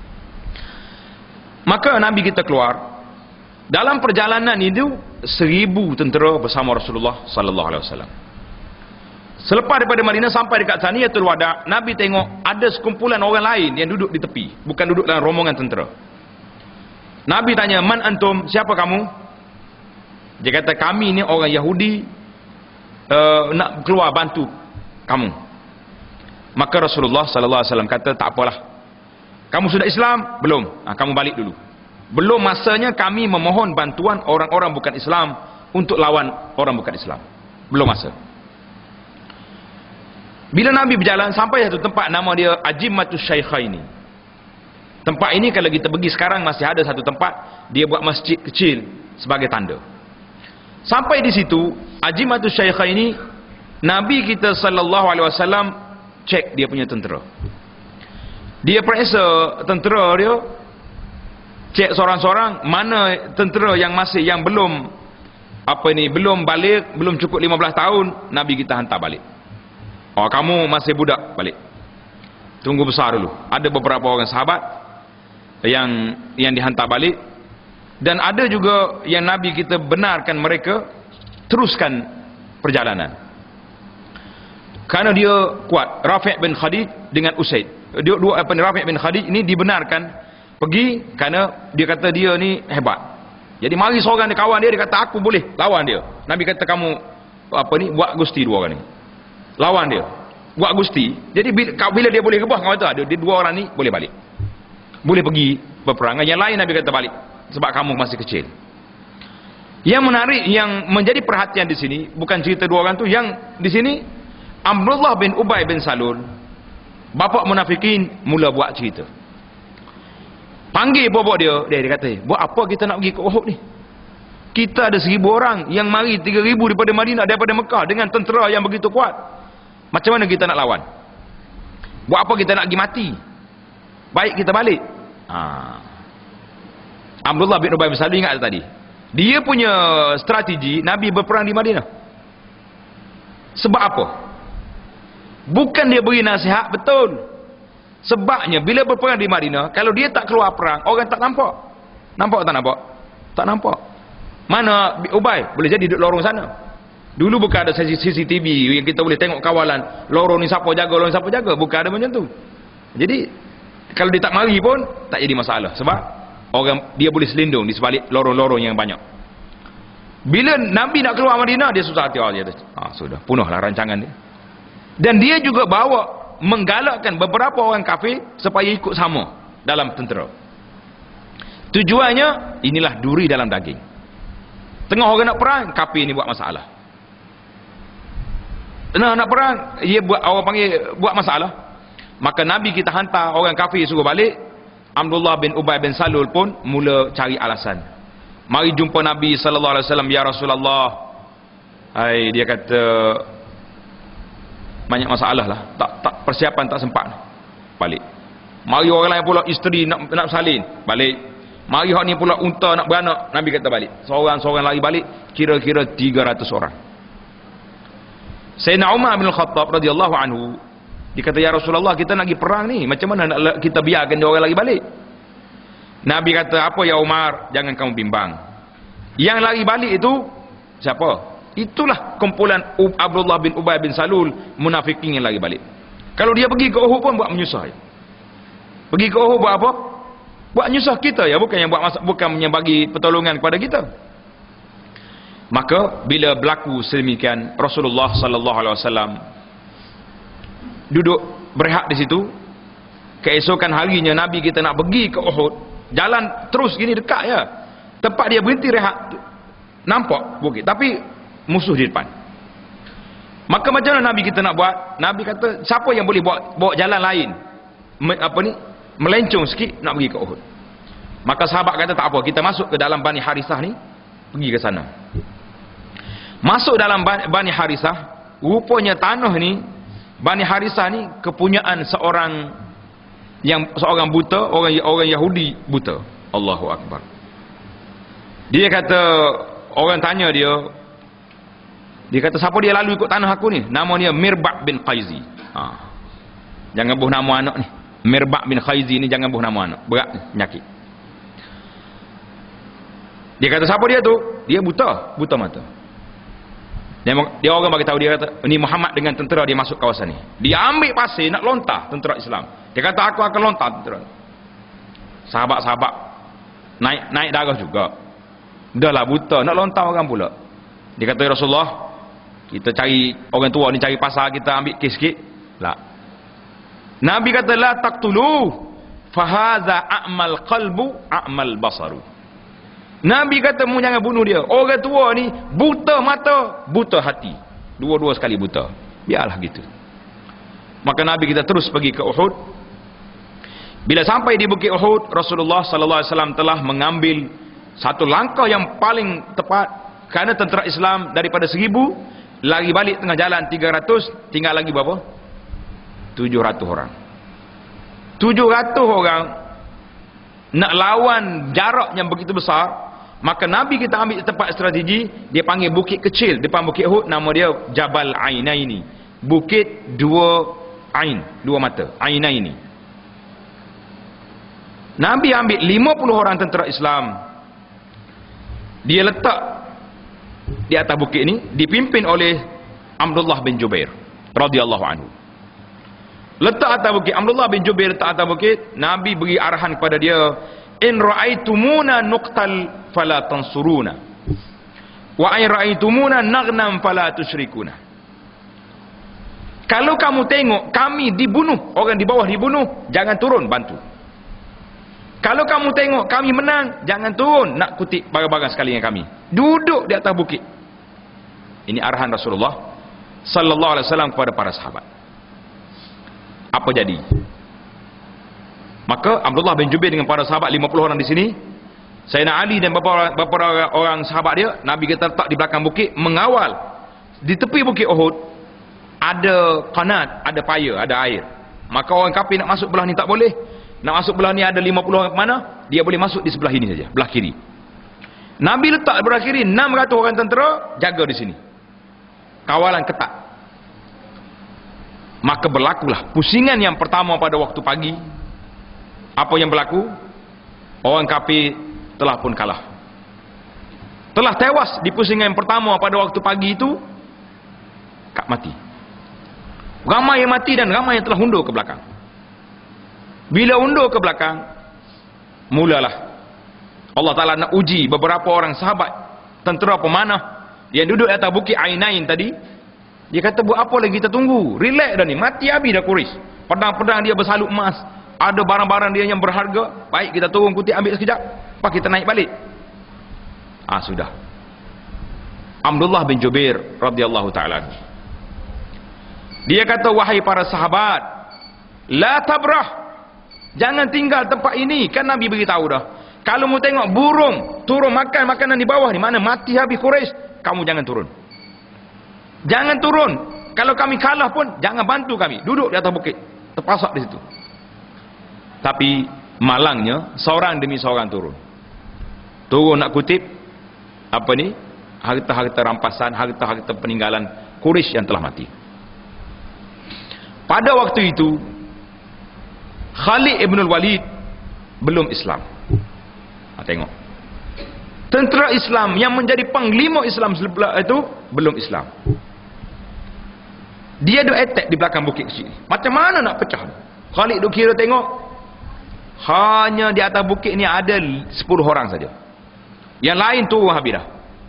Maka Nabi kita keluar. Dalam perjalanan itu seribu tentera bersama Rasulullah sallallahu alaihi wasallam. Selepas daripada Madinah sampai dekat Saniyatul Wada', Nabi tengok ada sekumpulan orang lain yang duduk di tepi, bukan duduk dalam rombongan tentera. Nabi tanya, "Man antum? Siapa kamu?" Dia kata, "Kami ni orang Yahudi uh, nak keluar bantu kamu." Maka Rasulullah sallallahu alaihi wasallam kata, "Tak apalah. Kamu sudah Islam? Belum. Ha, kamu balik dulu. Belum masanya kami memohon bantuan orang-orang bukan Islam untuk lawan orang bukan Islam. Belum masa." Bila Nabi berjalan sampai satu tempat nama dia Ajimatus Syaikhaini. Tempat ini kalau kita pergi sekarang masih ada satu tempat dia buat masjid kecil sebagai tanda. Sampai di situ Ajimatus Syaikhaini, Nabi kita sallallahu alaihi wasallam cek dia punya tentera. Dia periksa tentera dia, cek seorang-seorang mana tentera yang masih yang belum apa ni belum balik, belum cukup lima belas tahun, Nabi kita hantar balik. Oh, kamu masih budak, balik. tunggu besar dulu. Ada beberapa orang sahabat yang yang dihantar balik, dan ada juga yang Nabi kita benarkan mereka teruskan perjalanan kerana dia kuat. Rafi' bin Khadij dengan Usaid, dia dua apa Rafi' bin Khadij ini dibenarkan pergi kerana dia kata dia ni hebat. Jadi mari seorang dia kawan dia, dia kata aku boleh lawan dia. Nabi kata kamu apa ni, buat gusti dua orang ni, lawan dia, buat gusti. Jadi bila, bila dia boleh rebah, kau kata dia dua orang ni boleh balik, boleh pergi berperang. Yang lain Nabi kata balik sebab kamu masih kecil. Yang menarik, yang menjadi perhatian di sini bukan cerita dua orang tu. Yang di sini Abdullah bin Ubay bin Salul, bapa munafikin, mula buat cerita. Panggil bobok dia, dia, dia kata, buat apa kita nak pergi ke Uhud ni? Kita ada seribu orang, yang mari tiga ribu daripada Madinah, daripada Mekah, dengan tentera yang begitu kuat. Macam mana kita nak lawan? Buat apa kita nak pergi mati? Baik kita balik. Ha. Abdullah bin Ubay bin Salul ingat tadi, dia punya strategi Nabi berperang di Madinah. Sebab apa? Bukan dia beri nasihat, betul. Sebabnya bila berperang di Madinah, kalau dia tak keluar perang, orang tak nampak. Nampak tak nampak? Tak nampak. Mana Ubay? Boleh jadi duduk lorong sana. Dulu bukan ada C C T V yang kita boleh tengok kawalan, lorong ni siapa jaga, lorong ni siapa jaga. Bukan ada macam tu. Jadi kalau dia tak mari pun tak jadi masalah, sebab orang dia boleh selindung di sebalik lorong-lorong yang banyak. Bila Nabi nak keluar Madinah, dia susah hati. Oh, dia ah, sudah punahlah rancangan dia. Dan dia juga bawa, menggalakkan beberapa orang kafir supaya ikut sama dalam tentera. Tujuannya, inilah duri dalam daging. Tengah orang nak perang, kafir ni buat masalah. Tengah nak perang, dia buat, orang panggil buat masalah. Maka Nabi kita hantar orang kafir suruh balik. Abdullah bin Ubay bin Salul pun mula cari alasan. Mari jumpa Nabi sallallahu alaihi wasallam, ya Rasulullah. Hai, dia kata banyak masalah lah, tak tak persiapan tak sempat. Balik. Mari orang lain pula isteri nak nak salin, balik. Mari hak ni pula unta nak beranak, Nabi kata balik. Seorang-seorang lari balik, kira-kira tiga ratus orang. Sayyidina Umar bin Khattab radhiyallahu anhu, dia kata, ya Rasulullah, kita nak pergi perang ni, macam mana nak kita biarkan dia orang lari balik? Nabi kata, apa ya Umar, jangan kamu bimbang. Yang lari balik itu siapa? Itulah kumpulan Abdullah bin Ubay bin Salul, munafikin yang lari balik. Kalau dia pergi ke Uhud pun buat menyusah. Pergi ke Uhud buat apa? Buat menyusah kita ya, bukan yang buat masa, bukan yang bagi pertolongan kepada kita. Maka bila berlaku sedemikian, Rasulullah sallallahu alaihi wasallam duduk berehat di situ. Keesokan harinya Nabi kita nak pergi ke Uhud, jalan terus gini dekat ya. Tempat dia berhenti rehat, nampak bukit, tapi musuh di depan. Maka macam mana Nabi kita nak buat? Nabi kata, siapa yang boleh bawa, bawa jalan lain, Me, apa ni, melencong sikit nak pergi ke Uhud? Maka sahabat kata, tak apa, kita masuk ke dalam Bani Harisah ni, pergi ke sana. Masuk dalam Bani Harisah, rupanya tanah ni, Bani Harisah ni kepunyaan seorang yang seorang buta, orang orang Yahudi buta. Allahu Akbar. Dia kata, orang tanya dia, dia kata, siapa dia lalu ikut tanah aku ni? Nama dia Mirbak bin Khaizi. Ha. Jangan buh nama anak ni. Mirbak bin Khaizi ni jangan buh nama anak. Berat ni, penyakit. Dia kata, siapa dia tu? Dia buta, buta mata. Dia, dia orang bagi tahu, dia kata, ni Muhammad dengan tentera dia masuk kawasan ni. Dia ambil pasir nak lontar tentera Islam. Dia kata, aku akan lontar tentera. Sahabat-sahabat naik naik darah juga. Dah lah buta, nak lontar orang pula. Dia kata, ya Rasulullah, kita cari orang tua ni, cari pasal, kita ambil kes sikit. La. Nabi kata, la taqtulu fahaza a'mal qalbu a'mal basaru. Nabi kata, mu jangan bunuh dia. Orang tua ni buta mata, buta hati. Dua-dua sekali buta. Biarlah gitu. Maka Nabi kita terus pergi ke Uhud. Bila sampai di Bukit Uhud, Rasulullah sallallahu alaihi wasallam telah mengambil satu langkah yang paling tepat, kerana tentera Islam daripada seribu lari balik tengah jalan tiga ratus, tinggal lagi berapa? tujuh ratus orang. tujuh ratus orang nak lawan jarak yang begitu besar. Maka Nabi kita ambil tempat strategi, dia panggil bukit kecil depan Bukit Uhud, nama dia Jabal Ainaini, bukit dua Ain, dua mata, ainaini. Nabi ambil lima puluh orang tentera Islam, dia letak di atas bukit ni, dipimpin oleh Abdullah bin Jubair radhiyallahu anhu. Letak atas bukit, Abdullah bin Jubair letak atas bukit. Nabi beri arahan kepada dia, in ra'aitumuna nuqtal fala tansuruna wa in ra'aitumuna naghnam fala tusyrikuna. Kalau kamu tengok kami dibunuh, orang di bawah dibunuh, jangan turun bantu. Kalau kamu tengok kami menang, jangan turun nak kutip barang-barang sekali dengan kami. Duduk di atas bukit. Ini arahan Rasulullah sallallahu alaihi wasallam kepada para sahabat. Apa jadi? Maka Abdullah bin Jubair dengan para sahabat lima puluh orang di sini, Sayyidina Ali dan beberapa, beberapa orang sahabat dia, Nabi kita letak di belakang bukit mengawal. Di tepi bukit Uhud ada qanat, ada paya, ada air. Maka orang kafir nak masuk belah ni tak boleh. Nak masuk belah ni ada lima puluh orang ke mana, dia boleh masuk di sebelah ini saja, belah kiri. Nabi letak belah kiri enam ratus orang tentera jaga di sini. Kawalan ketat. Maka berlakulah pusingan yang pertama pada waktu pagi. Apa yang berlaku? Orang kafir telah pun kalah. Telah tewas di pusingan yang pertama pada waktu pagi itu, kak mati. Ramai yang mati dan ramai yang telah undur ke belakang. Bila undur ke belakang, mulalah Allah Ta'ala nak uji beberapa orang sahabat tentera pemanah yang duduk atas bukit Ainain tadi. Dia kata, buat apa lagi kita tunggu? Relax dah ni, mati habis dah Quraisy. Pedang-pedang dia bersaluk emas, ada barang-barang dia yang berharga. Baik kita turun kutip ambil sekejap, lepas kita naik balik. Ah sudah. Abdullah bin Jubair radhiyallahu ta'ala, dia kata, wahai para sahabat, la tabrah, jangan tinggal tempat ini. Kan Nabi beritahu dah, kalau mu tengok burung turun makan makanan di bawah, di mana mati habis Quraisy, kamu jangan turun. Jangan turun. Kalau kami kalah pun jangan bantu kami. Duduk di atas bukit, terpasak di situ. Tapi malangnya seorang demi seorang turun. Turun nak kutip apa ni? Harta-harta rampasan, harta-harta peninggalan Quraisy yang telah mati. Pada waktu itu Khalid ibn al-Walid belum Islam. Ha, tengok. Tentera Islam yang menjadi panglima Islam sebelah itu belum Islam. Dia duk attack di belakang bukit kecil. Macam mana nak pecah? Khalid duk kira tengok, hanya di atas bukit ni ada sepuluh orang saja. Yang lain turun habis dah.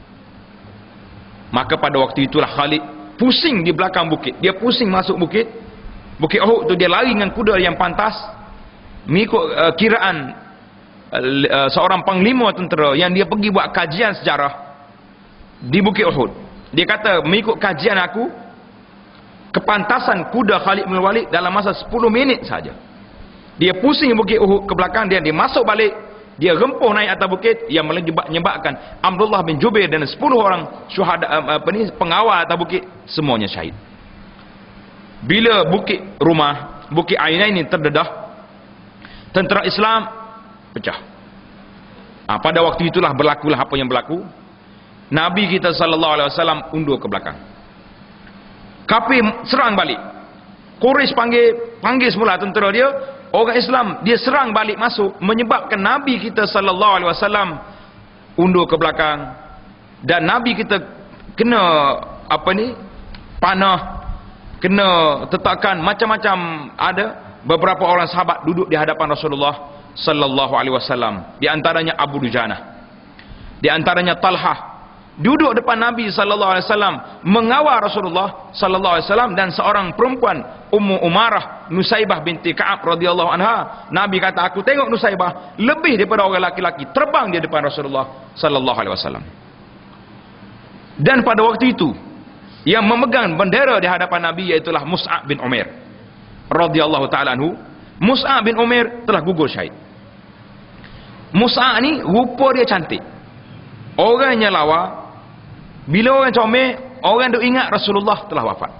Maka pada waktu itulah Khalid pusing di belakang bukit. Dia pusing masuk bukit. Bukit Uhud tu dia lari dengan kuda yang pantas. Mengikut uh, kiraan uh, seorang panglima tentera yang dia pergi buat kajian sejarah di Bukit Uhud. Dia kata, mengikut kajian aku, kepantasan kuda Khalid bin Walid dalam masa sepuluh minit saja. Dia pusing Bukit Uhud ke belakang dia, dia masuk balik, dia rempuh naik atas bukit yang menyebabkan Abdullah bin Jubair dan sepuluh orang syuhada, apa ni, pengawal atas bukit semuanya syahid. Bila bukit rumah Bukit Ainain ini terdedah, tentera Islam pecah. Ha, pada waktu itulah berlakulah apa yang berlaku. Nabi kita sallallahu alaihi wasallam undur ke belakang. Kafir serang balik. Quraisy panggil panggil semula tentera dia, orang Islam dia serang balik masuk, menyebabkan Nabi kita sallallahu alaihi wasallam undur ke belakang dan Nabi kita kena apa ni? Panah, kena tetakan macam-macam. Ada beberapa orang sahabat duduk di hadapan Rasulullah sallallahu alaihi wasallam, di antaranya Abu Dujanah, di antaranya Talhah, duduk depan Nabi sallallahu alaihi wasallam mengawal Rasulullah sallallahu alaihi wasallam, dan seorang perempuan Ummu Umarah Nusaibah binti Ka'ab radhiyallahu anha. Nabi kata, aku tengok Nusaibah lebih daripada orang laki-laki, terbang dia depan Rasulullah sallallahu alaihi wasallam. Dan pada waktu itu yang memegang bendera di hadapan Nabi iaitulah Mus'ab bin Umair radhiyallahu taala anhu. Mus'ab bin Umair telah gugur syahid. Mus'ab ni rupa dia cantik, orangnya lawa. Bila orang comel, orang duk ingat Rasulullah telah wafat.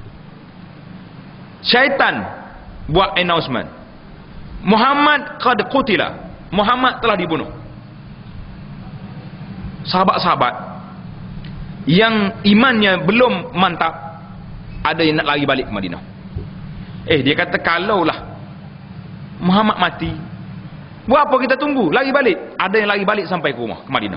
Syaitan buat announcement, Muhammad qad qutila, Muhammad telah dibunuh. Sahabat-sahabat yang imannya belum mantap ada yang nak lari balik ke Madinah. Eh, dia kata kalaulah Muhammad mati, buat apa kita tunggu? Lari balik. Ada yang lari balik sampai ke rumah, ke Madinah.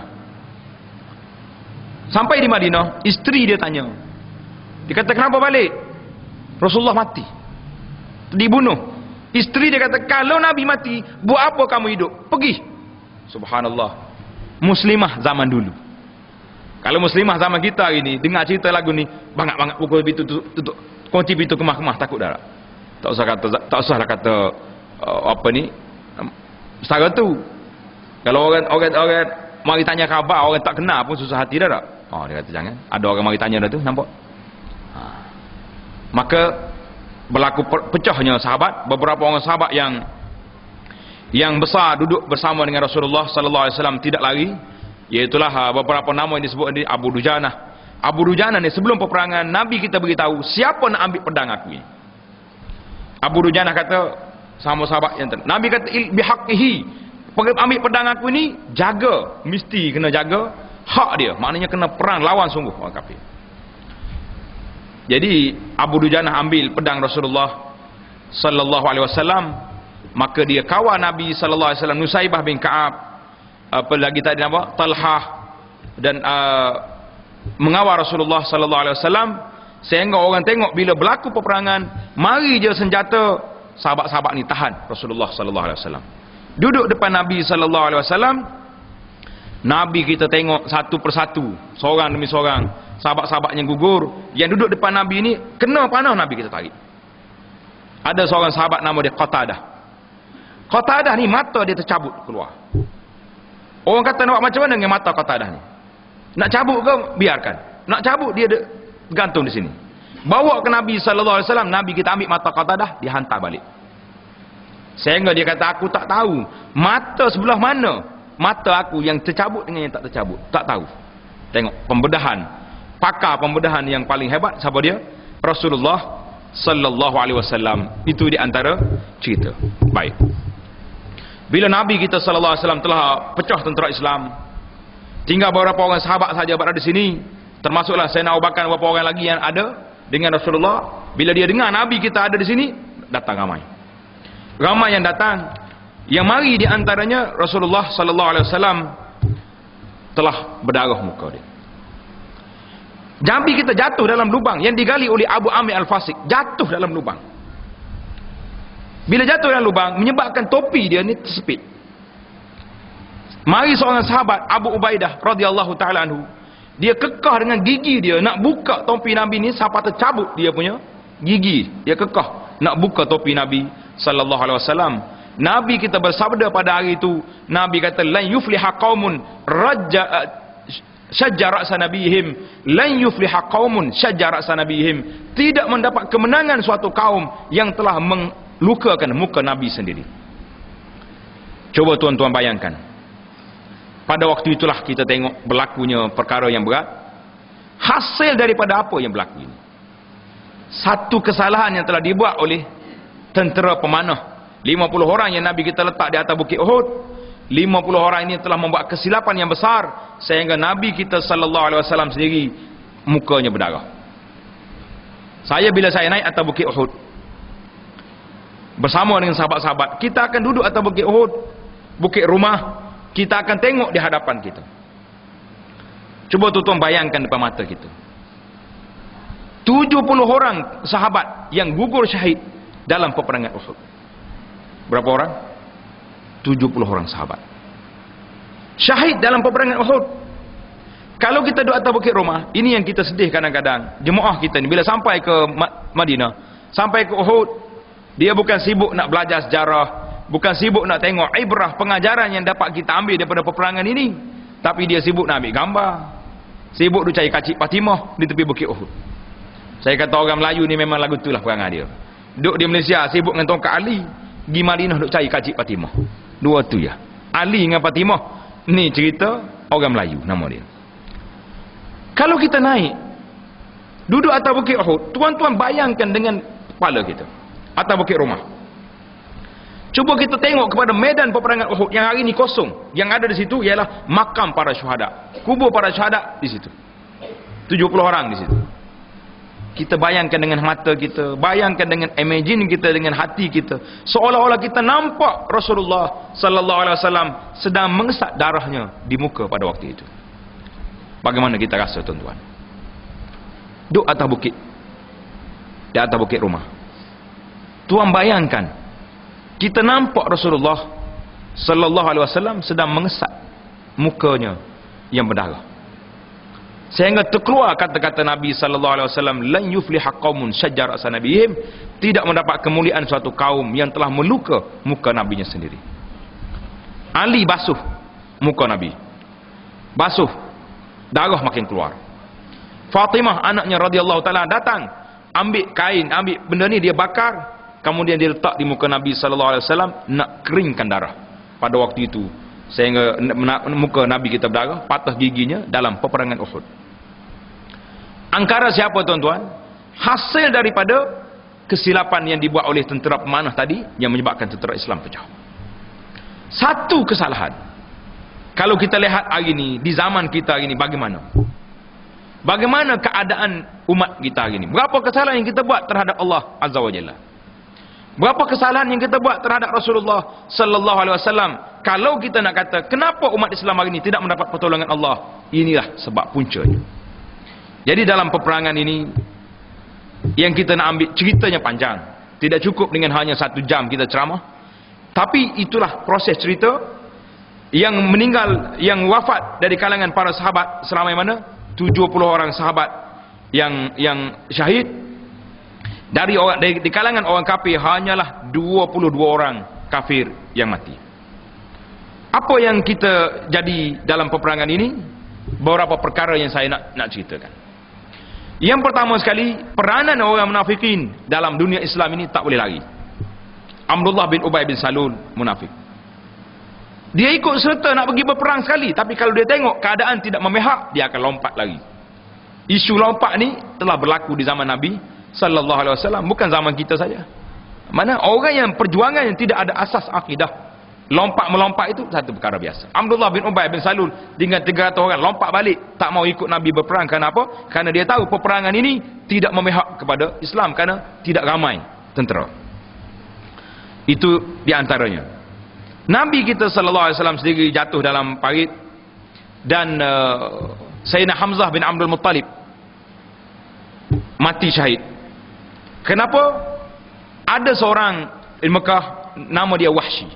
Sampai di Madinah, isteri dia tanya. Dia kata, kenapa balik? Rasulullah mati, dibunuh. Isteri dia kata, kalau Nabi mati, buat apa kamu hidup? Pergi. Subhanallah. Muslimah zaman dulu. Kalau muslimah zaman kita hari ni, dengar cerita lagu ni, bangat-bangat pukul pintu, tutup, tutup, kunci pintu kemah-kemah, takut dah. Tak usah kata, tak usahlah kata uh, apa ni, um, setara tu. Kalau orang orang orang mari tanya khabar, orang tak kenal pun susah hati dah tak? Oh, dia kata jangan. Ada orang mari tanya dah tu, nampak? Ha. Maka berlaku pecahnya sahabat. Beberapa orang sahabat yang yang besar duduk bersama dengan Rasulullah sallallahu alaihi wasallam tidak lari. Iaitulah uh, beberapa nama yang disebut ni Abu Dujanah. Abu Dujanah ni sebelum peperangan Nabi kita beritahu siapa nak ambil pedang aku ni. Abu Dujanah kata sama sahabat yang ten- Nabi kata bihaqqihi, ambil pedang aku ni, jaga, mesti kena jaga hak dia, maknanya kena perang lawan sungguh orang kafir. Jadi Abu Dujanah ambil pedang Rasulullah sallallahu alaihi wasallam, maka dia kawan Nabi sallallahu alaihi wasallam, Nusaibah bin Ka'ab, apa lagi tadi nama, Talhah, dan uh, mengawal Rasulullah sallallahu alaihi wasallam, sehingga orang tengok bila berlaku peperangan, mari je senjata, sahabat-sahabat ni tahan Rasulullah sallallahu alaihi wasallam. Duduk depan Nabi sallallahu alaihi wasallam, Nabi kita tengok satu persatu, seorang demi seorang, sahabat-sahabat yang gugur, yang duduk depan Nabi ni kena panah Nabi kita tarik. Ada seorang sahabat nama dia Qatadah. Qatadah ni mata dia tercabut keluar. Orang kata nak buat macam mana dengan mata Qatadah ni? Nak cabut ke biarkan? Nak cabut dia de- gantung di sini. Bawa ke Nabi sallallahu alaihi wasallam, Nabi kita ambil mata Qatadah, dihantar balik. Sehingga dia kata, aku tak tahu mata sebelah mana mata aku yang tercabut dengan yang tak tercabut. Tak tahu. Tengok pembedahan, pakar pembedahan yang paling hebat siapa dia? Rasulullah sallallahu alaihi wasallam. Itu di antara cerita. Baik. Bila Nabi kita sallallahu alaihi wasallam telah pecah tentera Islam, tinggal beberapa orang sahabat saja berada di sini, termasuklah Sayyidina Abu Bakar, beberapa orang lagi yang ada dengan Rasulullah. Bila dia dengar Nabi kita ada di sini, datang ramai. Ramai yang datang, yang mari di antaranya Rasulullah sallallahu alaihi wasallam telah berdarah muka dia. Jambi kita jatuh dalam lubang yang digali oleh Abu Amir Al-Fasik, jatuh dalam lubang. Bila jatuh dalam lubang, menyebabkan topi dia ni tersepit. Mari seorang sahabat Abu Ubaidah radhiyallahu taala anhu, dia kekeh dengan gigi dia nak buka topi Nabi ni sampai tercabut dia punya gigi. Dia kekeh nak buka topi Nabi sallallahu alaihi wasallam. Nabi kita bersabda pada hari itu, Nabi kata lan yufliha qaumun rajja syajja ra'sa nabihim, lan yufliha qaumun syajja ra'sa nabihim, tidak mendapat kemenangan suatu kaum yang telah melukakan muka Nabi sendiri. Coba tuan-tuan bayangkan, pada waktu itulah kita tengok berlakunya perkara yang berat. Hasil daripada apa yang berlaku ini? Satu kesalahan yang telah dibuat oleh tentera pemanah. lima puluh orang yang Nabi kita letak di atas bukit Uhud. lima puluh orang ini telah membuat kesilapan yang besar sehingga Nabi kita sallallahu alaihi wasallam sendiri mukanya berdarah. Saya bila saya naik atas bukit Uhud bersama dengan sahabat-sahabat, kita akan duduk atas bukit Uhud, bukit rumah, kita akan tengok di hadapan kita. Cuba tuan-tuan bayangkan depan mata kita. tujuh puluh orang sahabat yang gugur syahid dalam peperangan Uhud. Berapa orang? tujuh puluh orang sahabat syahid dalam peperangan Uhud. Kalau kita duduk atas bukit rumah, ini yang kita sedih kadang-kadang. Jemaah kita ni bila sampai ke Madinah, sampai ke Uhud, dia bukan sibuk nak belajar sejarah, bukan sibuk nak tengok ibrah pengajaran yang dapat kita ambil daripada peperangan ini, tapi dia sibuk nak ambil gambar, sibuk duk cari kacik Fatimah di tepi bukit Uhud. Saya kata orang Melayu ni memang lagu itulah perangai dia. Duk di Malaysia sibuk dengan tongkat Ali, pergi Madinah duk cari kacik Fatimah. Dua tu ya. Ali dengan Fatimah. Ni cerita orang Melayu nama dia. Kalau kita naik duduk atas bukit Uhud, tuan-tuan bayangkan dengan kepala kita atas bukit rumah. Cuba kita tengok kepada medan peperangan Uhud yang hari ni kosong. Yang ada di situ ialah makam para syuhada, kubur para syuhada di situ. tujuh puluh orang di situ. Kita bayangkan dengan mata kita, bayangkan dengan imagine kita, dengan hati kita, seolah-olah kita nampak Rasulullah sallallahu alaihi wasallam sedang mengesat darahnya di muka pada waktu itu. Bagaimana kita rasa, tuan-tuan? Duduk atas bukit, di atas bukit rumah, tuan bayangkan kita nampak Rasulullah sallallahu alaihi wasallam sedang mengesat mukanya yang berdarah. Sehingga terkeluar kata-kata Nabi sallallahu alaihi wasallam, lan yufliha qaumun syajjar asa nabihim, tidak mendapat kemuliaan suatu kaum yang telah meluka muka nabinya sendiri. Ali basuh muka Nabi, basuh, darah makin keluar. Fatimah anaknya radhiyallahu taala datang, ambil kain, ambil benda ni, dia bakar, kemudian dia letak di muka Nabi sallallahu alaihi wasallam nak keringkan darah pada waktu itu, sehingga muka Nabi kita berdarah, patah giginya dalam peperangan Uhud. Angkara siapa, tuan-tuan? Hasil daripada kesilapan yang dibuat oleh tentera pemanah tadi, yang menyebabkan tentera Islam pecah. Satu kesalahan. Kalau kita lihat hari ini, di zaman kita hari ini, bagaimana? Bagaimana keadaan umat kita hari ini? Berapa kesalahan yang kita buat terhadap Allah Azza wa Jalla? Berapa kesalahan yang kita buat terhadap Rasulullah sallallahu alaihi wasallam? Kalau kita nak kata, kenapa umat Islam hari ini tidak mendapat pertolongan Allah? Inilah sebab puncanya. Jadi dalam peperangan ini, yang kita nak ambil ceritanya panjang. Tidak cukup dengan hanya satu jam kita ceramah. Tapi itulah proses cerita yang meninggal, yang wafat dari kalangan para sahabat seramai mana? tujuh puluh orang sahabat yang yang syahid. Dari orang dari, di kalangan orang kafir hanyalah dua puluh dua orang kafir yang mati. Apa yang kita jadi dalam peperangan ini? Beberapa perkara yang saya nak nak ceritakan. Yang pertama sekali, peranan orang munafikin dalam dunia Islam ini tak boleh lari. Abdullah bin Ubay bin Salul munafik. Dia ikut serta nak pergi berperang sekali, tapi kalau dia tengok keadaan tidak memihak, dia akan lompat lari. Isu lompat ni telah berlaku di zaman Nabi sallallahu alaihi wasallam, bukan zaman kita saja. Mana orang yang perjuangan yang tidak ada asas akidah, lompat melompat itu satu perkara biasa. Abdullah bin Ubay bin Salul dengan tiga ratus orang lompat balik, tak mau ikut Nabi berperang. Kerana apa? Kerana dia tahu peperangan ini tidak memihak kepada Islam, kerana tidak ramai tentera. Itu di antaranya. Nabi kita sallallahu alaihi wasallam sendiri jatuh dalam parit, dan uh, Sayyidina Hamzah bin Abdul Muttalib mati syahid. Kenapa? Ada seorang di Mekah, nama dia Wahsy.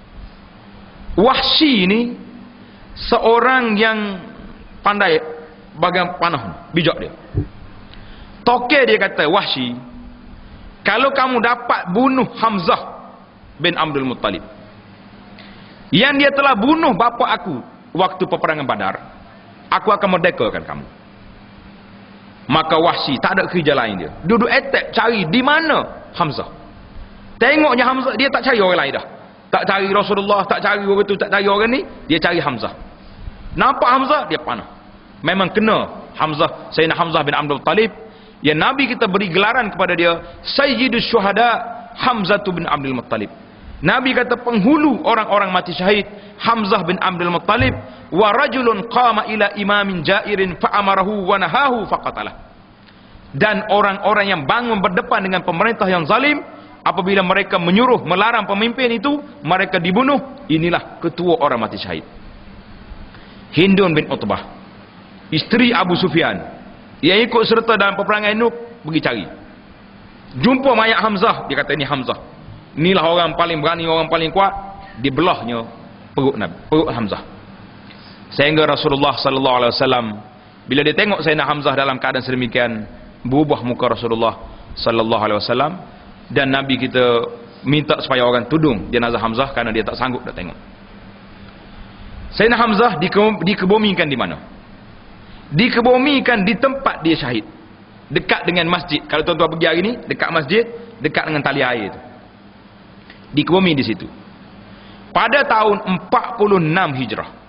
Wahsy ini seorang yang pandai bagang panah, bijak dia. Toke dia kata, Wahsy, kalau kamu dapat bunuh Hamzah bin Abdul Muttalib, yang dia telah bunuh bapa aku waktu peperangan Badar, aku akan merdekakan kamu. Maka Wahsy tak ada kerja lain, dia duduk attack cari di mana Hamzah. Tengoknya Hamzah, dia tak cari orang lain dah. Tak cari Rasulullah, tak cari orang tu, tak cari orang ni, dia cari Hamzah. Nampak Hamzah, dia panah. Memang kena Hamzah, Sayyidina Hamzah bin Abdul Talib, yang Nabi kita beri gelaran kepada dia Sayyidus Syuhada Hamzah bin Abdul Muttalib. Nabi kata penghulu orang-orang mati syahid Hamzah bin Abdul Muttalib. Wa rajulun qama ila imamin jairin fa'amarahu wa nahahu faqatalah. Dan orang-orang yang bangun berdepan dengan pemerintah yang zalim, apabila mereka menyuruh, melarang pemimpin itu, mereka dibunuh. Inilah ketua orang mati syahid. Hindun bin Utbah, isteri Abu Sufyan, yang ikut serta dalam peperangan itu, pergi cari. Jumpa mayat Hamzah, dia kata ini Hamzah. Inilah orang paling berani, orang paling kuat. Dibelahnya perut Nabi, perut Hamzah. Sehingga Rasulullah sallallahu alaihi wasallam, bila dia tengok Sayyidina Hamzah dalam keadaan sedemikian, berubah muka Rasulullah sallallahu alaihi wasallam, dan Nabi kita minta supaya orang tudung jenazah Hamzah kerana dia tak sanggup nak tengok. Sayyidina Hamzah dikebumikan di mana? Dikebumikan di tempat dia syahid, dekat dengan masjid. Kalau tuan-tuan pergi hari ni, dekat masjid, dekat dengan tali air itu, dikebumi di situ. Pada tahun empat puluh enam Hijrah.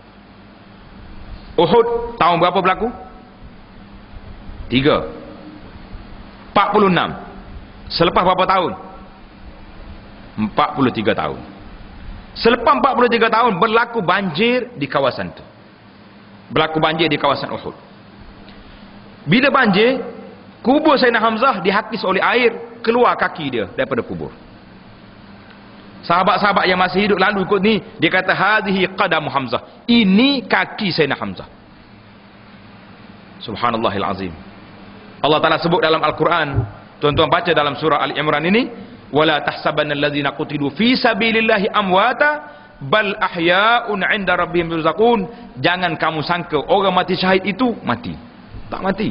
Uhud tahun berapa berlaku? Tiga. empat puluh enam. Selepas berapa tahun? empat puluh tiga tahun. Selepas empat puluh tiga tahun berlaku banjir di kawasan itu. Berlaku banjir di kawasan Uhud. Bila banjir, Kubur Sayyidina Hamzah dihakis oleh air, keluar kaki dia daripada kubur. Sahabat-sahabat yang masih hidup lalu ikut ni, dia kata hadhihi qadamu Hamzah. Ini kaki Sayyidina Hamzah. Subhanallahil azim. Allah Taala sebut dalam Al-Quran, tuan-tuan baca dalam surah Ali Imran ini, wala tahsabanna allazina qutilu fi sabilillahi amwata bal ahya'un 'inda rabbihim yurzaqun. Jangan kamu sangka orang mati syahid itu mati. Tak mati.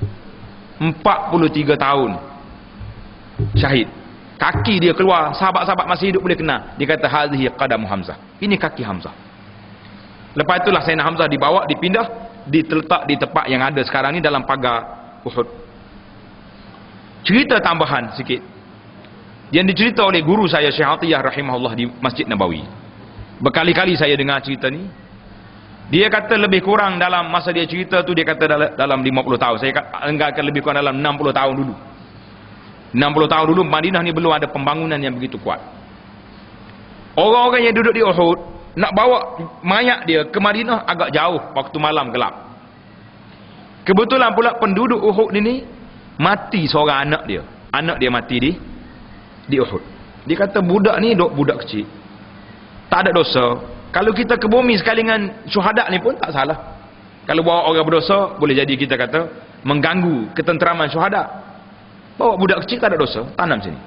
empat puluh tiga tahun syahid. Kaki dia keluar, sahabat-sahabat masih hidup boleh kena. Dia kata hadhihi qadamu Hamzah. Ini kaki Hamzah. Lepas itulah Sayyidina Hamzah dibawa, dipindah, diteletak di tempat yang ada sekarang ni dalam pagar Uhud. Cerita tambahan sikit yang dicerita oleh guru saya Syekh Atiyah rahimahullah di Masjid Nabawi. Berkali-kali saya dengar cerita ni. Dia kata lebih kurang dalam masa dia cerita tu, dia kata dalam, dalam lima puluh tahun. Saya anggarkan lebih kurang dalam enam puluh tahun dulu. enam puluh tahun dulu Madinah ni belum ada pembangunan yang begitu kuat. Orang-orang yang duduk di Uhud nak bawa mayat dia ke Madinah agak jauh waktu malam gelap. Kebetulan pula penduduk Uhud ini mati seorang anak dia. Anak dia mati di di Uhud. Dia kata budak ni dok budak kecil. Tak ada dosa. Kalau kita ke bumi sekali dengan syuhada ni pun tak salah. Kalau bawa orang berdosa, boleh jadi kita kata mengganggu ketenteraman syuhada. Bawa budak kecil tak ada dosa, tanam sini.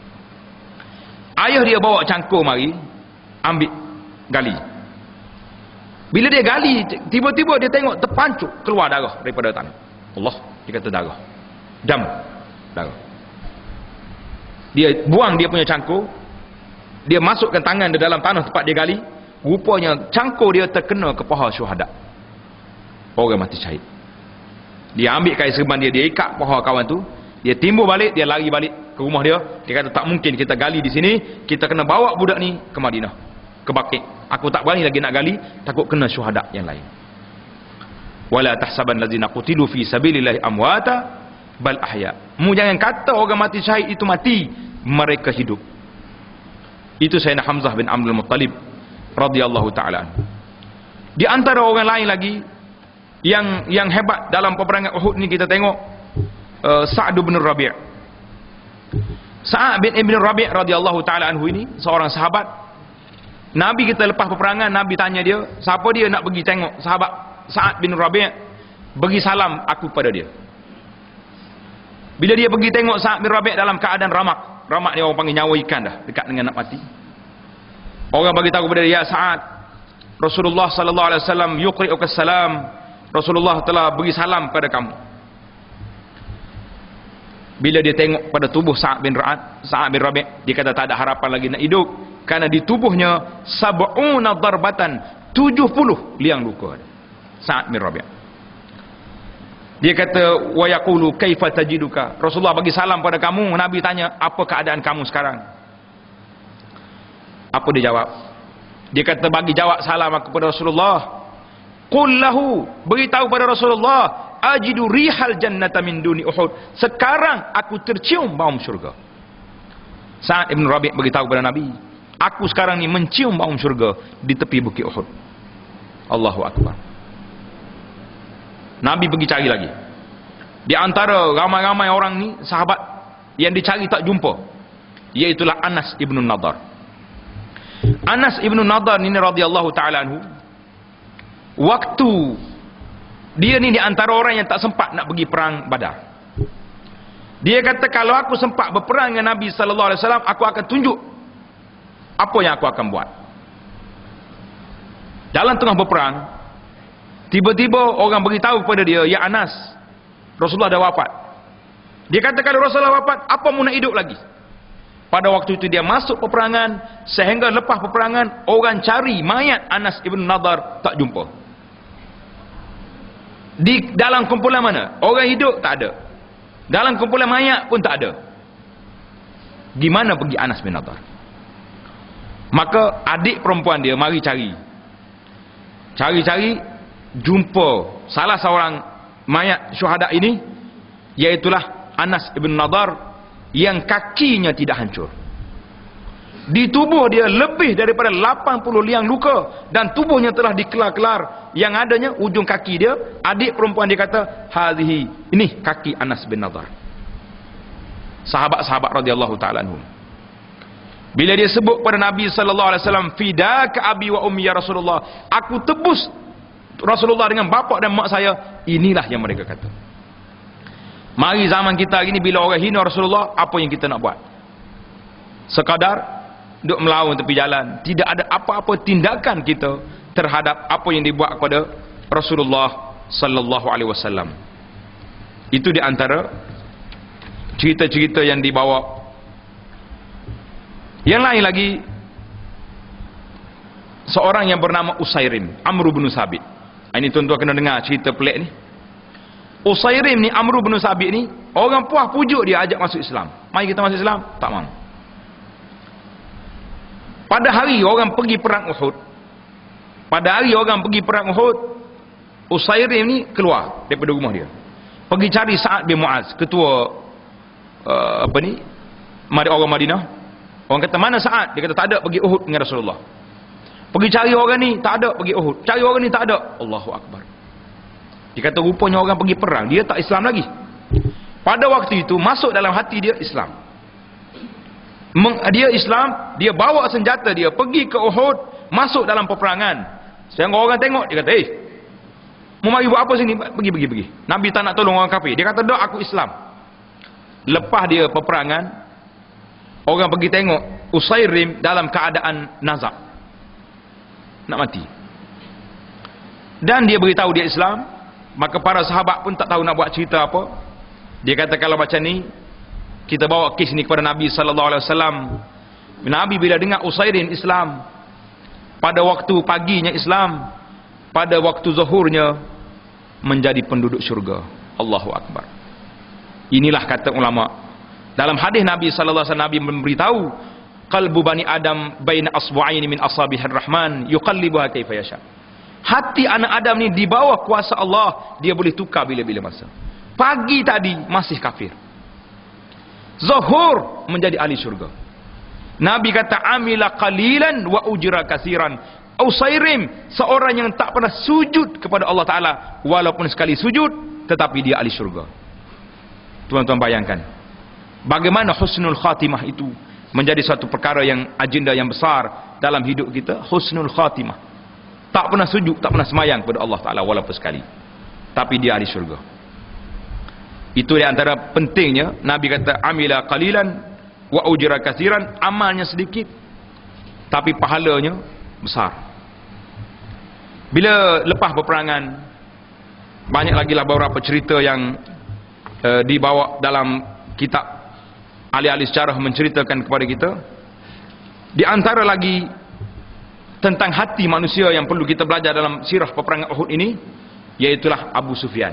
Ayah dia bawa cangkul mari, ambil gali. Bila dia gali, tiba-tiba dia tengok terpancuk keluar darah daripada tanah. Allah, dia kata darah. Dam, darah. Dia buang dia punya cangkul, dia masukkan tangan di dalam tanah tempat dia gali, rupanya cangkul dia terkena ke paha syuhada. Orang mati syahid. Dia ambil kain serban dia, dia ikat paha kawan tu, dia timbul balik, dia lari balik ke rumah dia. Dia kata tak mungkin kita gali di sini, kita kena bawa budak ni ke Madinah, ke Baqi'. Aku tak berani lagi nak gali, takut kena syuhada yang lain. Wala tahsaban allazina qutilu fi sabilillahi amwata bal ahya. Mu jangan kata orang mati syahid itu mati, mereka hidup. Itu Sayyidina Hamzah bin Abdul Muttalib radhiyallahu taala. Di antara orang lain lagi yang yang hebat dalam peperangan Uhud ni, kita tengok uh, Sa'd bin Rabi'. Sa'd bin Ibn Rabi' radhiyallahu taala anhu ini seorang sahabat. Nabi kita lepas peperangan, Nabi tanya dia, siapa dia nak pergi tengok sahabat Sa'd bin Rabi', bagi salam aku pada dia. Bila dia pergi tengok Sa'd bin Rabi' dalam keadaan ramak. Ramak ni orang panggil nyawa ikan dah, dekat dengan nak mati. Orang bagi tahu kepada dia, ya Sa'ad, Rasulullah sallallahu alaihi wasallam yuqri'uka salam. Rasulullah telah beri salam pada kamu. Bila dia tengok pada tubuh Sa'ad bin Ra'ad, Sa'ad bin Rabi', dia kata tak ada harapan lagi nak hidup, kerana di tubuhnya sab'una darbatan, tujuh puluh liang luka. Sa'ad bin Rabi'. Dia kata wa yaqulu kaifa tajiduka. Rasulullah bagi salam pada kamu, Nabi tanya apa keadaan kamu sekarang? Apa dia jawab? Dia kata bagi jawab salam aku kepada Rasulullah, qul lahu, beritahu pada Rasulullah, ajidu rihal jannata min duni Uhud. Sekarang aku tercium bau syurga. Sa'ad bin Rabi' beritahu kepada Nabi, aku sekarang ni mencium bau syurga di tepi bukit Uhud. Allahu akbar. Nabi pergi cari lagi. Di antara ramai-ramai orang ni, sahabat yang dicari tak jumpa, iaitulah Anas ibn Nadar. Anas ibn Nadar ini radhiyallahu ta'ala anhu, waktu dia ni di antara orang yang tak sempat nak pergi perang Badar. Dia kata kalau aku sempat berperang dengan Nabi sallallahu alaihi wasallam, aku akan tunjuk apa yang aku akan buat. Dalam tengah berperang, tiba-tiba orang beritahu kepada dia, ya Anas, Rasulullah dah wafat. Dia kata kalau Rasulullah wafat, apa mu nak hidup lagi? Pada waktu itu dia masuk peperangan, sehingga lepas peperangan orang cari mayat Anas ibn Nadar tak jumpa. Di dalam kumpulan mana? Orang hidup tak ada. Dalam kumpulan mayat pun tak ada. Gimana pergi Anas bin Nadar? Maka adik perempuan dia mari cari. Cari-cari, jumpa salah seorang mayat syuhada ini, iaitulah Anas ibn Nadar, yang kakinya tidak hancur. Di tubuh dia lebih daripada lapan puluh liang luka, dan tubuhnya telah dikelar-kelar. Yang adanya ujung kaki dia, adik perempuan dia kata, hazihi, ini kaki Anas bin Nadar. sahabat-sahabat radhiyallahu taala anhum. Bila dia sebut pada Nabi sallallahu alaihi wasallam, fidaka abi wa ummi ya Rasulullah, aku tebus Rasulullah dengan bapa dan mak saya, inilah yang mereka kata. Mari zaman kita gini, bila orang hina Rasulullah, apa yang kita nak buat? Sekadar duk melawan tepi jalan, tidak ada apa-apa tindakan kita terhadap apa yang dibuat kepada Rasulullah sallallahu alaihi wasallam. Itu di antara cerita-cerita yang dibawa. Yang lain lagi, seorang yang bernama Usairim, Amr bin Sabit. Ini tuan-tuan kena dengar cerita pelik ni. Usairim ni, Amr bin Sabit ni, orang puas pujuk dia ajak masuk Islam. Mari kita masuk Islam, tak mahu. Pada hari orang pergi perang Uhud, pada hari orang pergi perang Uhud, Usairim ni keluar daripada rumah dia, pergi cari Sa'ad bin Mu'az, ketua uh, apa ni, orang Madinah. Orang kata, mana Sa'ad? Dia kata, tak ada, pergi Uhud dengan Rasulullah. Pergi cari orang ni, tak ada, pergi Uhud. Cari orang ni, tak ada. Allahu Akbar. Dia kata, rupanya orang pergi perang, dia tak Islam lagi. Pada waktu itu, masuk dalam hati dia Islam. Dia Islam, dia bawa senjata dia, pergi ke Uhud, masuk dalam peperangan. Sehingga orang tengok, dia kata, eh, mau mari buat apa sini? Pergi, pergi, pergi. Nabi tak nak tolong orang kafir. Dia kata, dah, aku Islam. Lepas dia peperangan, orang pergi tengok Usairim dalam keadaan nazak, nak mati. Dan dia beritahu dia Islam. Maka para sahabat pun tak tahu nak buat cerita apa. Dia kata, kalau macam ni, kita bawa kes ni kepada Nabi sallallahu alaihi wasallam. Nabi bila dengar Usairim Islam, pada waktu paginya Islam, pada waktu zuhurnya menjadi penduduk syurga. Allahu Akbar. Inilah kata ulama. Dalam hadis Nabi sallallahu alaihi wasallam, Nabi memberitahu, qalbu bani Adam baina asbu'aini min asabihir rahman yuqallibuha kaifa yasha. Hati anak Adam ni di bawah kuasa Allah, dia boleh tukar bila-bila masa. Pagi tadi masih kafir, zuhur menjadi ahli syurga. Nabi kata, amila qalilan wa ujra katsiran. Usairim, seorang yang tak pernah sujud kepada Allah Taala, walaupun sekali sujud, tetapi dia ahli syurga. Tuan-tuan bayangkan bagaimana husnul khatimah itu menjadi satu perkara yang agenda yang besar dalam hidup kita. Husnul khatimah, tak pernah sujud, tak pernah semayang kepada Allah Ta'ala walaupun sekali, tapi dia ahli syurga. Itu di antara pentingnya. Nabi kata, amila qalilan wa ujra katsiran, amalnya sedikit tapi pahalanya besar. Bila lepas peperangan, banyak lagi lah beberapa cerita yang uh, dibawa dalam kitab ahli-ahli sejarah menceritakan kepada kita. Di antara lagi tentang hati manusia yang perlu kita belajar dalam sirah peperangan Uhud ini, iaitulah Abu Sufyan.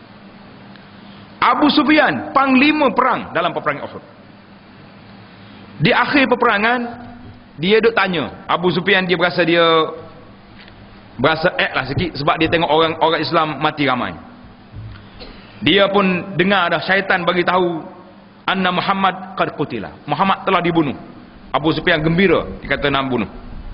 Abu Sufyan, panglima perang dalam peperangan Uhud. Di akhir peperangan, dia duk tanya. Abu Sufyan, dia berasa dia berasa ek lah sikit, sebab dia tengok orang orang Islam mati ramai. Dia pun dengar dah syaitan bagi tahu, anna Muhammad qad qutila, Muhammad telah dibunuh. Abu Sufyan gembira, dia kata nak bunuh.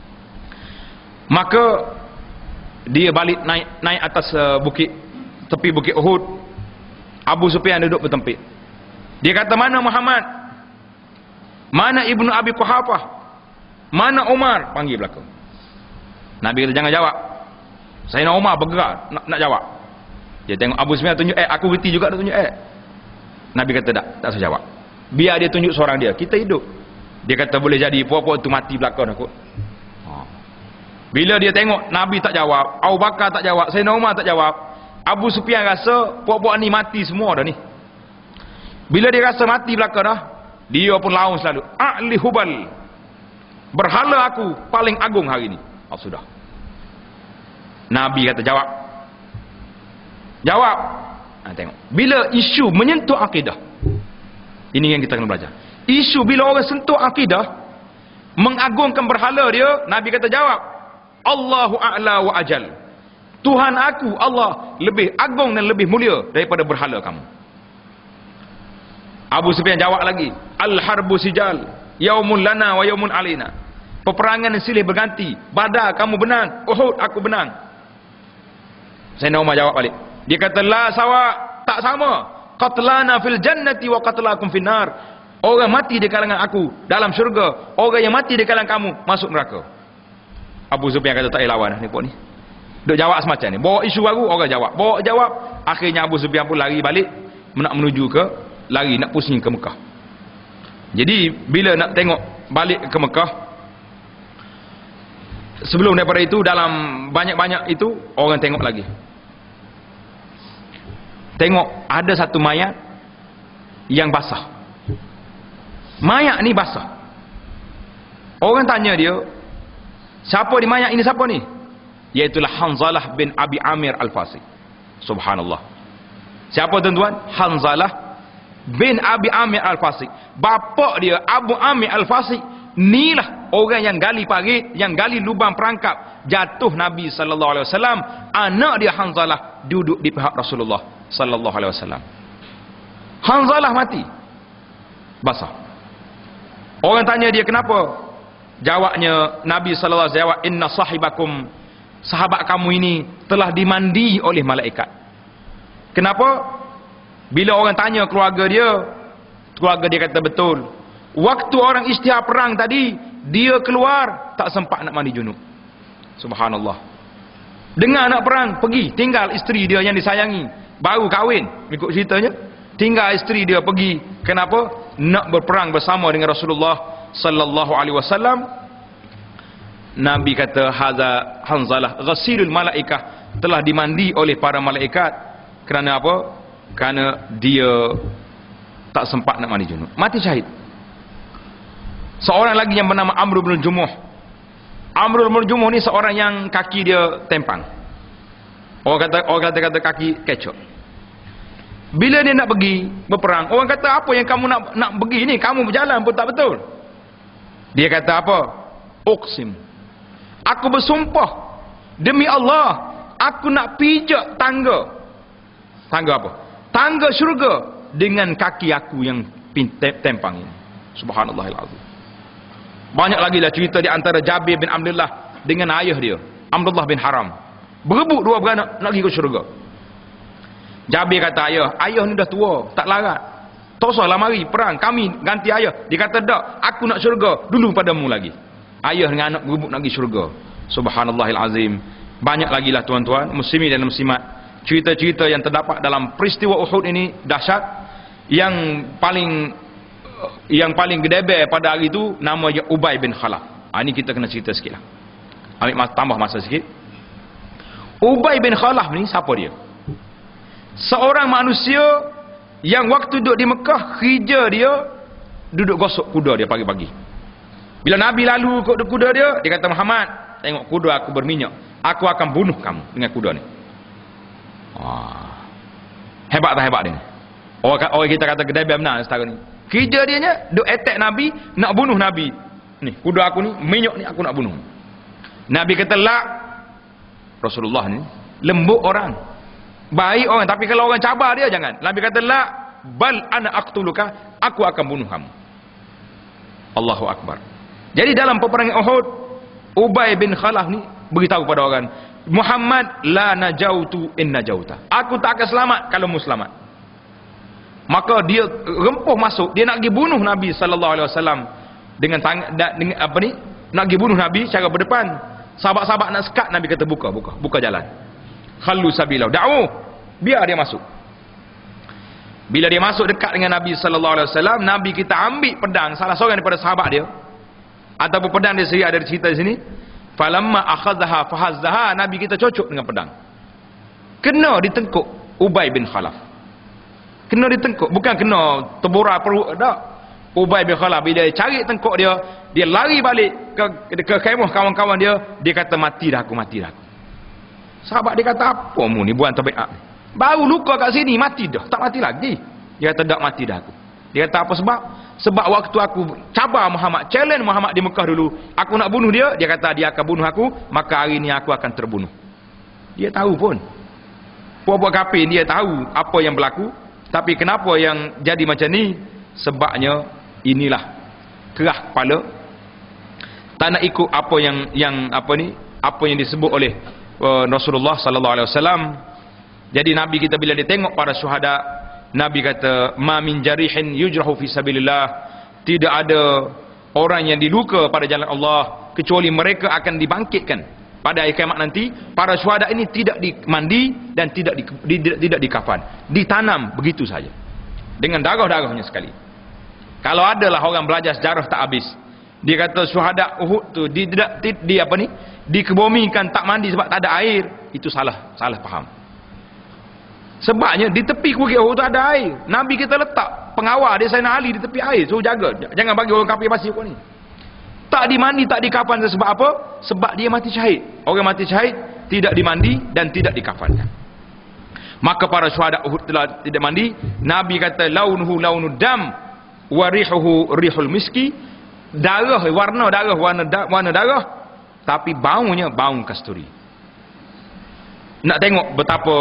Maka dia balik naik naik atas uh, bukit, tepi bukit Uhud. Abu Sufyan duduk bertempik. Dia kata, mana Muhammad? Mana Ibnu Abi Quhafah? Mana Umar? Panggil belakang. Nabi kata, jangan jawab. Sayyidina Umar bergerak nak, nak jawab. Dia tengok Abu Sufyan tunjuk eh, aku reti juga dia tunjuk eh. Nabi kata, tak, tak usah jawab. Biar dia tunjuk seorang dia, kita hidup. Dia kata, boleh jadi puak-puak tu mati belakang aku. Bila dia tengok Nabi tak jawab, Abu Bakar tak jawab, Sayyidina Umar tak jawab, Abu Sufyan rasa puak-puak ni mati semua dah ni. Bila dia rasa mati belakang dah, dia pun lawan selalu, A'li Hubal, berhala aku paling agung hari ni. Oh, sudah. Nabi kata, jawab. Jawab. Ha, tengok. Bila isu menyentuh akidah, ini yang kita kena belajar. Isu bila orang sentuh akidah, mengagungkan berhala dia, Nabi kata jawab, Allahu a'la wa ajal. Tuhan aku, Allah, lebih agung dan lebih mulia daripada berhala kamu. Abu Sufyan jawab lagi, Al-harbu sijal, yaumun lana wa yaumun alina. Peperangan silih berganti. Badar kamu benang, Uhud aku benang. Sayyidina Umar jawab balik. Dia kata, la sawa, tak sama. Qatlana fil jannati wa qatlakum fin nar. Orang mati di kalangan aku dalam syurga, orang yang mati di kalangan kamu masuk neraka. Abu Sufyan kata tak payah lawan ni pok ni. Duk jawab semacam ni. Bawa isu baru, orang jawab. Bawa jawab, akhirnya Abu Sufyan pun lari balik nak menuju ke lari nak pusing ke Mekah. Jadi bila nak tengok balik ke Mekah, sebelum daripada itu dalam banyak-banyak itu orang tengok lagi. Tengok ada satu mayat yang basah. Mayat ni basah. Orang tanya dia, siapa di mayat ini, siapa ni? Iaitulah Hanzalah bin Abi Amir Al-Fasi. Subhanallah. Siapa tuan-tuan? Hanzalah bin Abi Amir Al-Fasi. Bapa dia Abu Amir Al-Fasi, inilah orang yang gali parit, yang gali lubang perangkap jatuh Nabi sallallahu alaihi wasallam. Anak dia Hanzalah duduk di pihak Rasulullah sallallahu alaihi wasallam. Hanzalah mati basah. Orang tanya dia kenapa? Jawabnya Nabi sallallahu alaihi wasallam jawab, inna sahibakum, sahabat kamu ini telah dimandi oleh malaikat. Kenapa? Bila orang tanya keluarga dia, keluarga dia kata betul. Waktu orang isytihar perang tadi, dia keluar tak sempat nak mandi junub. Subhanallah. Dengar nak perang, pergi tinggal isteri dia yang disayangi, baru kahwin, ikut ceritanya. Tinggal isteri dia pergi. Kenapa? Nak berperang bersama dengan Rasulullah sallallahu alaihi wasallam. Nabi kata haza Hanzalah ghasilul malaikah, telah dimandi oleh para malaikat. Kerana apa? Kerana dia tak sempat nak mandi junub, mati syahid. Seorang lagi yang bernama Amr bin Jumuh. Amr bin Jumuh ni seorang yang kaki dia tempang. Orang kata orang kata, kata kaki kecok. Bila dia nak pergi berperang, orang kata apa yang kamu nak nak pergi ni, kamu berjalan pun tak betul. Dia kata apa? Uqsim, aku bersumpah demi Allah, aku nak pijak tangga. Tangga apa? Tangga syurga dengan kaki aku yang tempang ini. Subhanallahil azim. Banyak lagi lah cerita di antara Jabir bin Abdullah dengan ayah dia, Abdullah bin Haram. Berebut dua beranak nak pergi ke syurga. Jabir kata ayah, ayah ni dah tua, tak larat. Tak usahlah mari perang, kami ganti ayah. Dia kata tak, aku nak syurga dulu padamu lagi. Ayah dengan anak berebut nak pergi syurga. Subhanallahil azim. Banyak lagi lah tuan-tuan, muslimin dan muslimat, cerita-cerita yang terdapat dalam peristiwa Uhud ini dahsyat. Yang paling yang paling gedebe pada hari itu namanya Ubay bin Khalaf. Ha, ini kita kena cerita sikit lah. Ambil mas, tambah masa sikit. Ubay bin Khalaf ni siapa dia? Seorang manusia yang waktu duduk di Mekah, kerja dia duduk gosok kuda dia pagi-pagi. Bila Nabi lalu ikut kuda dia, dia kata, Muhammad, tengok kuda aku berminyak, aku akan bunuh kamu dengan kuda ni. Wah. Hebat tak hebat dia? Orang, orang kita kata kedai benar setara ni. Kerja dia nya duk attack Nabi, nak bunuh Nabi. Ni, kuda aku ni, minyak ni aku nak bunuh. Nabi kata, la. Rasulullah ni lembut orang, baik orang, tapi kalau orang cabar dia jangan. Nabi kata, la, bal ana aqtuluka, aku akan bunuh kamu. Allahu akbar. Jadi dalam peperangan Uhud, Ubay bin Khalaf ni beritahu pada orang, Muhammad, la najautu in najauta, aku tak akan selamat kalau mu selamat. Maka dia rempuh masuk, dia nak pergi bunuh Nabi sallallahu alaihi wasallam dengan tangan, dengan apa ni, nak pergi bunuh Nabi secara berdepan. Sahabat-sahabat nak sekat, Nabi kata buka, buka, buka jalan. Khallu sabilahu, da'u, biar dia masuk. Bila dia masuk dekat dengan Nabi sallallahu alaihi wasallam, Nabi kita ambil pedang salah seorang daripada sahabat dia, ataupun pedang dia sendiri, ada cerita di sini. Falamma akhadhaha fahazzaha, Nabi kita cocok dengan pedang. Kena ditengkuk Ubay bin Khalaf. Kena ditengkuk, bukan kena terborak perut, tak. Ubay bin Khalaf bila dia cari tengkuk dia, dia lari balik ke, ke kemah kawan-kawan dia, dia kata mati dah aku, mati dah aku. Sahabat dia kata, apa mu ni buat tabiat? Baru luka kat sini mati dah, tak mati lagi. Dia kata tak, mati dah aku. Dia kata apa sebab? Sebab waktu aku cabar Muhammad, challenge Muhammad di Mekah dulu, aku nak bunuh dia, dia kata dia akan bunuh aku, maka hari ni aku akan terbunuh. Dia tahu pun, puak-puak kafir dia tahu apa yang berlaku. Tapi kenapa yang jadi macam ni? Sebabnya inilah kerah kepala, tak nak ikut apa yang yang apa ni, apa yang disebut oleh uh, Rasulullah sallallahu alaihi wasallam. Jadi Nabi kita bila dia tengok para syuhada, Nabi kata, ma min jarihin yujrahu fi sabilillah, tidak ada orang yang diluka pada jalan Allah kecuali mereka akan dibangkitkan pada hari kiamat nanti. Para syuhada ini tidak dimandi dan tidak di, di, tidak, tidak dikafan, ditanam begitu saja dengan darah-darahnya sekali. Kalau adalah orang belajar sejarah tak habis, dia kata syuhada Uhud tu di, di, di, di apa ni dikebumikan tak mandi sebab tak ada air, itu salah salah faham. Sebabnya di tepi bukit Uhud tu ada air. Nabi kita letak pengawal dia Sayyidina Ali di tepi air, suruh jaga, jangan bagi orang kafir pasir kau ni. Tak dimandi, tak dikafan sebab apa? Sebab dia mati syahid. Orang mati syahid tidak dimandi dan tidak dikafankan. Maka para syuhada Uhud telah tidak mandi. Nabi kata launuhu launud dam wa rihuhu rihul miski. Darah, warna darah, warna da, warna darah, tapi baunya bau kasturi. Nak tengok betapa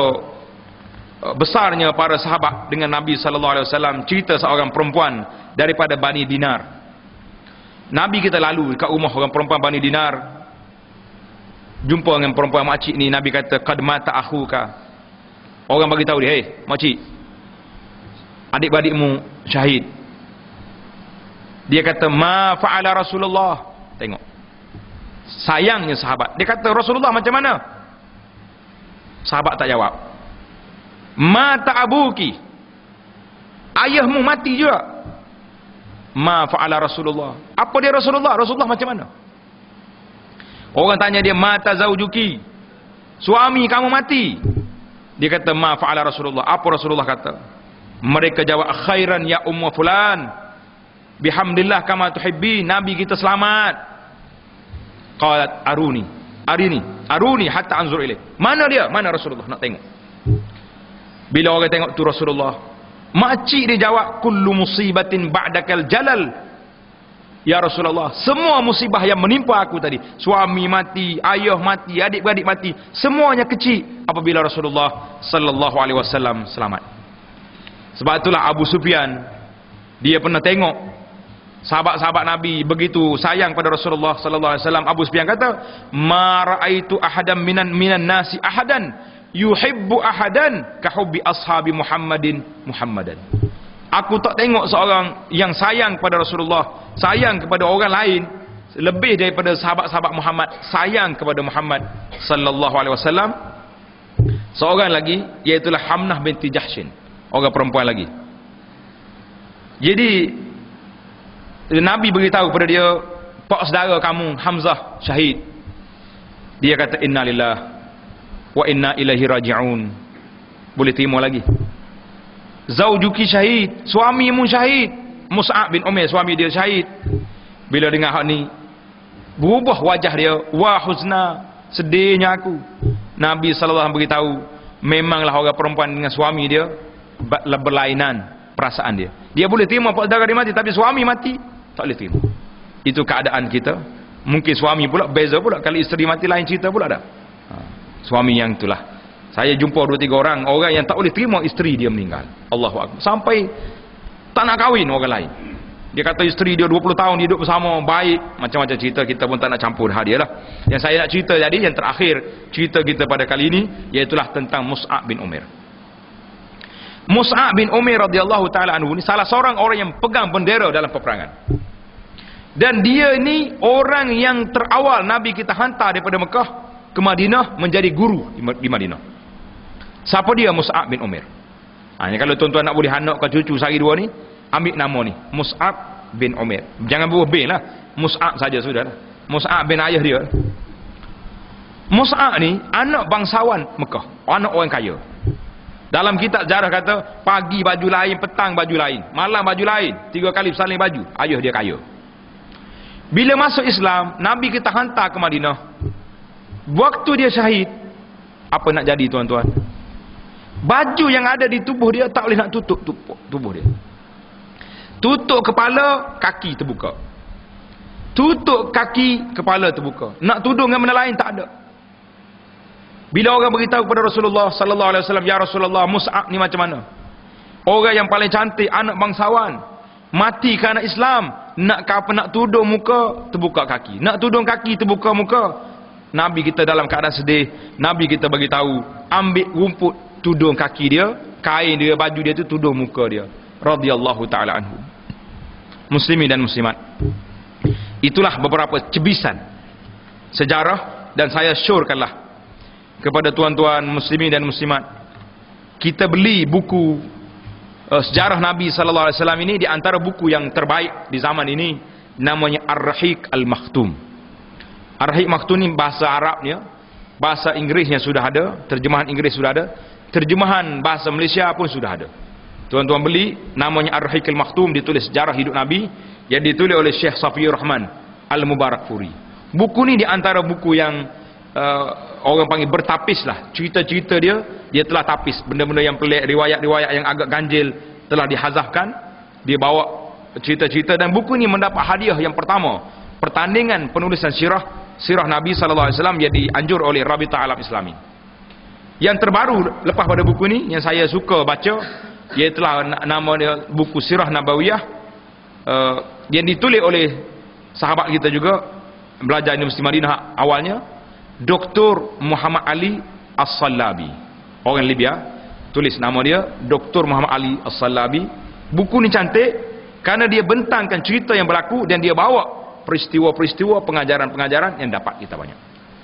besarnya para sahabat dengan Nabi sallallahu alaihi wasallam. Cerita seorang perempuan daripada Bani Dinar. Nabi kita lalu dekat rumah orang perempuan Bani Dinar, jumpa dengan perempuan makcik ni. Nabi kata qad mata akhuka. Orang bagi tahu dia, "Hei makcik, adik-beradikmu syahid." Dia kata ma fa'ala Rasulullah. Tengok sayangnya sahabat. Dia kata Rasulullah macam mana? Sahabat tak jawab. Mata abuki, ayahmu mati juga. Ma fa'ala Rasulullah. Apa dia Rasulullah? Rasulullah macam mana? Orang tanya dia mata zaujuki, suami kamu mati. Dia kata ma fa'ala Rasulullah. Apa Rasulullah kata? Mereka jawab khairan ya ummu fulan, bihamdillah kama tuhibbi. Nabi kita selamat. Qalat aruni, arini aruni hatta anzur ilaih. Mana dia? Mana Rasulullah? Nak tengok. Bila orang tengok tu Rasulullah, makcik dia jawab kullu musibatin ba'dakal jalal ya Rasulullah. Semua musibah yang menimpa aku tadi, suami mati, ayah mati, adik-beradik mati, semuanya kecil apabila Rasulullah sallallahu alaihi wasallam selamat. Sebab itulah Abu Sufyan, dia pernah tengok sahabat-sahabat Nabi begitu sayang pada Rasulullah sallallahu alaihi wasallam. Abu Sufyan kata ma raaitu ahadan minan minan nasi ahadan yuhibbu ahadan ka hubbi ashabi Muhammadin Muhammadan. Aku tak tengok seorang yang sayang kepada Rasulullah, sayang kepada orang lain lebih daripada sahabat-sahabat Muhammad sayang kepada Muhammad sallallahu alaihi wasallam. Seorang lagi iaitu Hamnah binti Jahshin, orang perempuan lagi. Jadi Nabi beritahu kepada dia, pak saudara kamu Hamzah syahid. Dia kata innalillah wa inna ilaihi raji'un. Boleh terima lagi. Zaujuki syahid, suamimu syahid. Mus'ab bin Umair suami dia syahid. Bila dengar hak ni, berubah wajah dia, wa huzna, sedihnya aku. Nabi sallallahu alaihi wasallam beritahu, memanglah orang perempuan dengan suami dia berlainan perasaan dia. Dia boleh terima pak saudara dia mati, tapi suami mati tak boleh terima. Itu keadaan kita. Mungkin suami pula beza pula, kalau isteri mati lain cerita pula dah. Ha. Suami yang itulah, saya jumpa dua tiga orang orang yang tak boleh terima isteri dia meninggal. Allahu akbar. Sampai tak nak kahwin orang lain. Dia kata isteri dia dua puluh tahun hidup bersama baik, macam-macam cerita, kita pun tak nak campur hal dia lah. Yang saya nak cerita jadi, yang terakhir cerita kita pada kali ini, iaitulah tentang Mus'ab bin Umair. Mus'ab bin Umair radhiyallahu taala anhu ni salah seorang orang yang pegang bendera dalam peperangan. Dan dia ini orang yang terawal Nabi kita hantar daripada Mekah ke Madinah menjadi guru di Madinah. Siapa dia Mus'ab bin Umair? Ha, ni kalau tuan-tuan nak boleh hanakkan cucu sehari dua ni, ambil nama ni, Mus'ab bin Umair. Jangan buah bin lah, Mus'ab saja sudah lah. Mus'ab bin ayah dia. Mus'ab ni anak bangsawan Mekah, anak orang kaya. Dalam kitab sejarah kata pagi baju lain, petang baju lain, malam baju lain, tiga kali bersalin baju. Ayah dia kaya. Bila masuk Islam, Nabi kita hantar ke Madinah. Waktu dia syahid, apa nak jadi tuan-tuan? Baju yang ada di tubuh dia tak boleh nak tutup tubuh dia. Tutup kepala, kaki terbuka. Tutup kaki, kepala terbuka. Nak tudung dengan benda lain tak ada. Bila orang beritahu kepada Rasulullah sallallahu alaihi wasallam, ya Rasulullah, Mus'ab ni macam mana? Orang yang paling cantik, anak bangsawan, mati kerana Islam, nak apa nak tudung muka, terbuka kaki. Nak tudung kaki, terbuka muka. Nabi kita dalam keadaan sedih, Nabi kita bagi tahu, ambil rumput tudung kaki dia, kain dia, baju dia tu tudung muka dia. Radhiyallahu taala anhu. muslimin dan muslimat, itulah beberapa cebisan sejarah, dan saya syorkanlah kepada tuan-tuan muslimin dan muslimat, kita beli buku uh, sejarah Nabi sallallahu alaihi wasallam ini di antara buku yang terbaik di zaman ini, namanya Ar-Rahiq Al-Makhtum. Ar-Rahiq Makhtum ini bahasa Arabnya, bahasa Inggrisnya sudah ada, terjemahan Inggris sudah ada, terjemahan bahasa Malaysia pun sudah ada. Tuan-tuan beli, namanya Ar-Rahiq Al-Makhtum, ditulis sejarah hidup Nabi, yang ditulis oleh Syekh Safiyur Rahman Al-Mubarakfuri. Buku ni di antara buku yang uh, orang panggil bertapis lah. Cerita-cerita dia, dia telah tapis. Benda-benda yang pelik, riwayat-riwayat yang agak ganjil telah dihazafkan. Dia bawa cerita-cerita, dan buku ni mendapat hadiah yang pertama, pertandingan penulisan sirah, sirah Nabi sallallahu alaihi wasallam, yang dianjur oleh Rabitah Alam Islami. Yang terbaru lepas pada buku ni yang saya suka baca, ialah nama dia buku Sirah Nabawiyah, uh, yang ditulis oleh sahabat kita juga, belajar Universiti Madinah awalnya, Doktor Muhammad Ali As-Sallabi, orang Libya, tulis nama dia Doktor Muhammad Ali As-Sallabi. Buku ni cantik kerana dia bentangkan cerita yang berlaku, dan dia bawa peristiwa-peristiwa, pengajaran-pengajaran yang dapat kita banyak.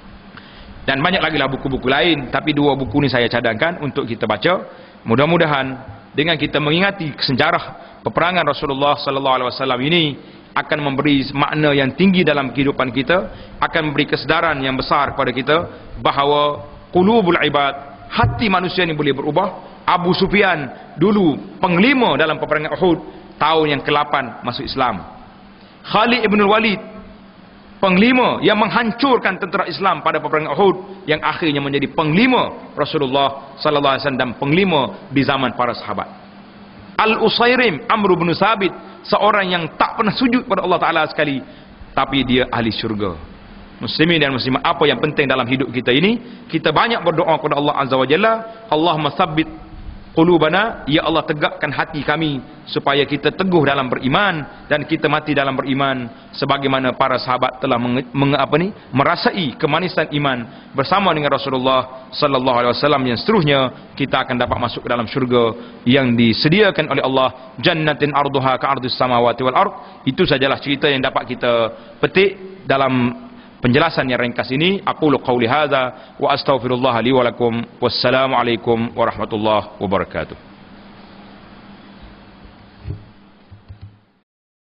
Dan banyak lagi lah buku-buku lain, tapi dua buku ni saya cadangkan untuk kita baca. Mudah-mudahan dengan kita mengingati sejarah peperangan Rasulullah sallallahu alaihi wasallam ini akan memberi makna yang tinggi dalam kehidupan kita, akan memberi kesedaran yang besar kepada kita bahawa qulubul ibad, hati manusia ini boleh berubah. Abu Sufyan dulu penglima dalam peperangan Uhud, tahun yang ke lapan masuk Islam. Khalid ibn Walid, penglima yang menghancurkan tentera Islam pada peperangan Uhud, yang akhirnya menjadi penglima Rasulullah sallallahu alaihi wasallam dan penglima di zaman para sahabat. Al-Usairim Amr bin Sabit, seorang yang tak pernah sujud pada Allah Ta'ala sekali, tapi dia ahli syurga. Muslimin dan muslimat, apa yang penting dalam hidup kita ini, kita banyak berdoa kepada Allah Azza wa Jalla, Allahumma tsabbit qulubana, ya Allah tegakkan hati kami supaya kita teguh dalam beriman, dan kita mati dalam beriman sebagaimana para sahabat telah menge, menge, apa ni, merasai kemanisan iman bersama dengan Rasulullah sallallahu alaihi wasallam, yang seterusnya kita akan dapat masuk ke dalam syurga yang disediakan oleh Allah, jannatin arduha ka'ardis samawati wal ard. Itu sajalah cerita yang dapat kita petik dalam penjelasan yang ringkas ini. Aqulu qawli hadza wa astaghfirullah li wa lakum. Wassalamu alaikum warahmatullahi wabarakatuh.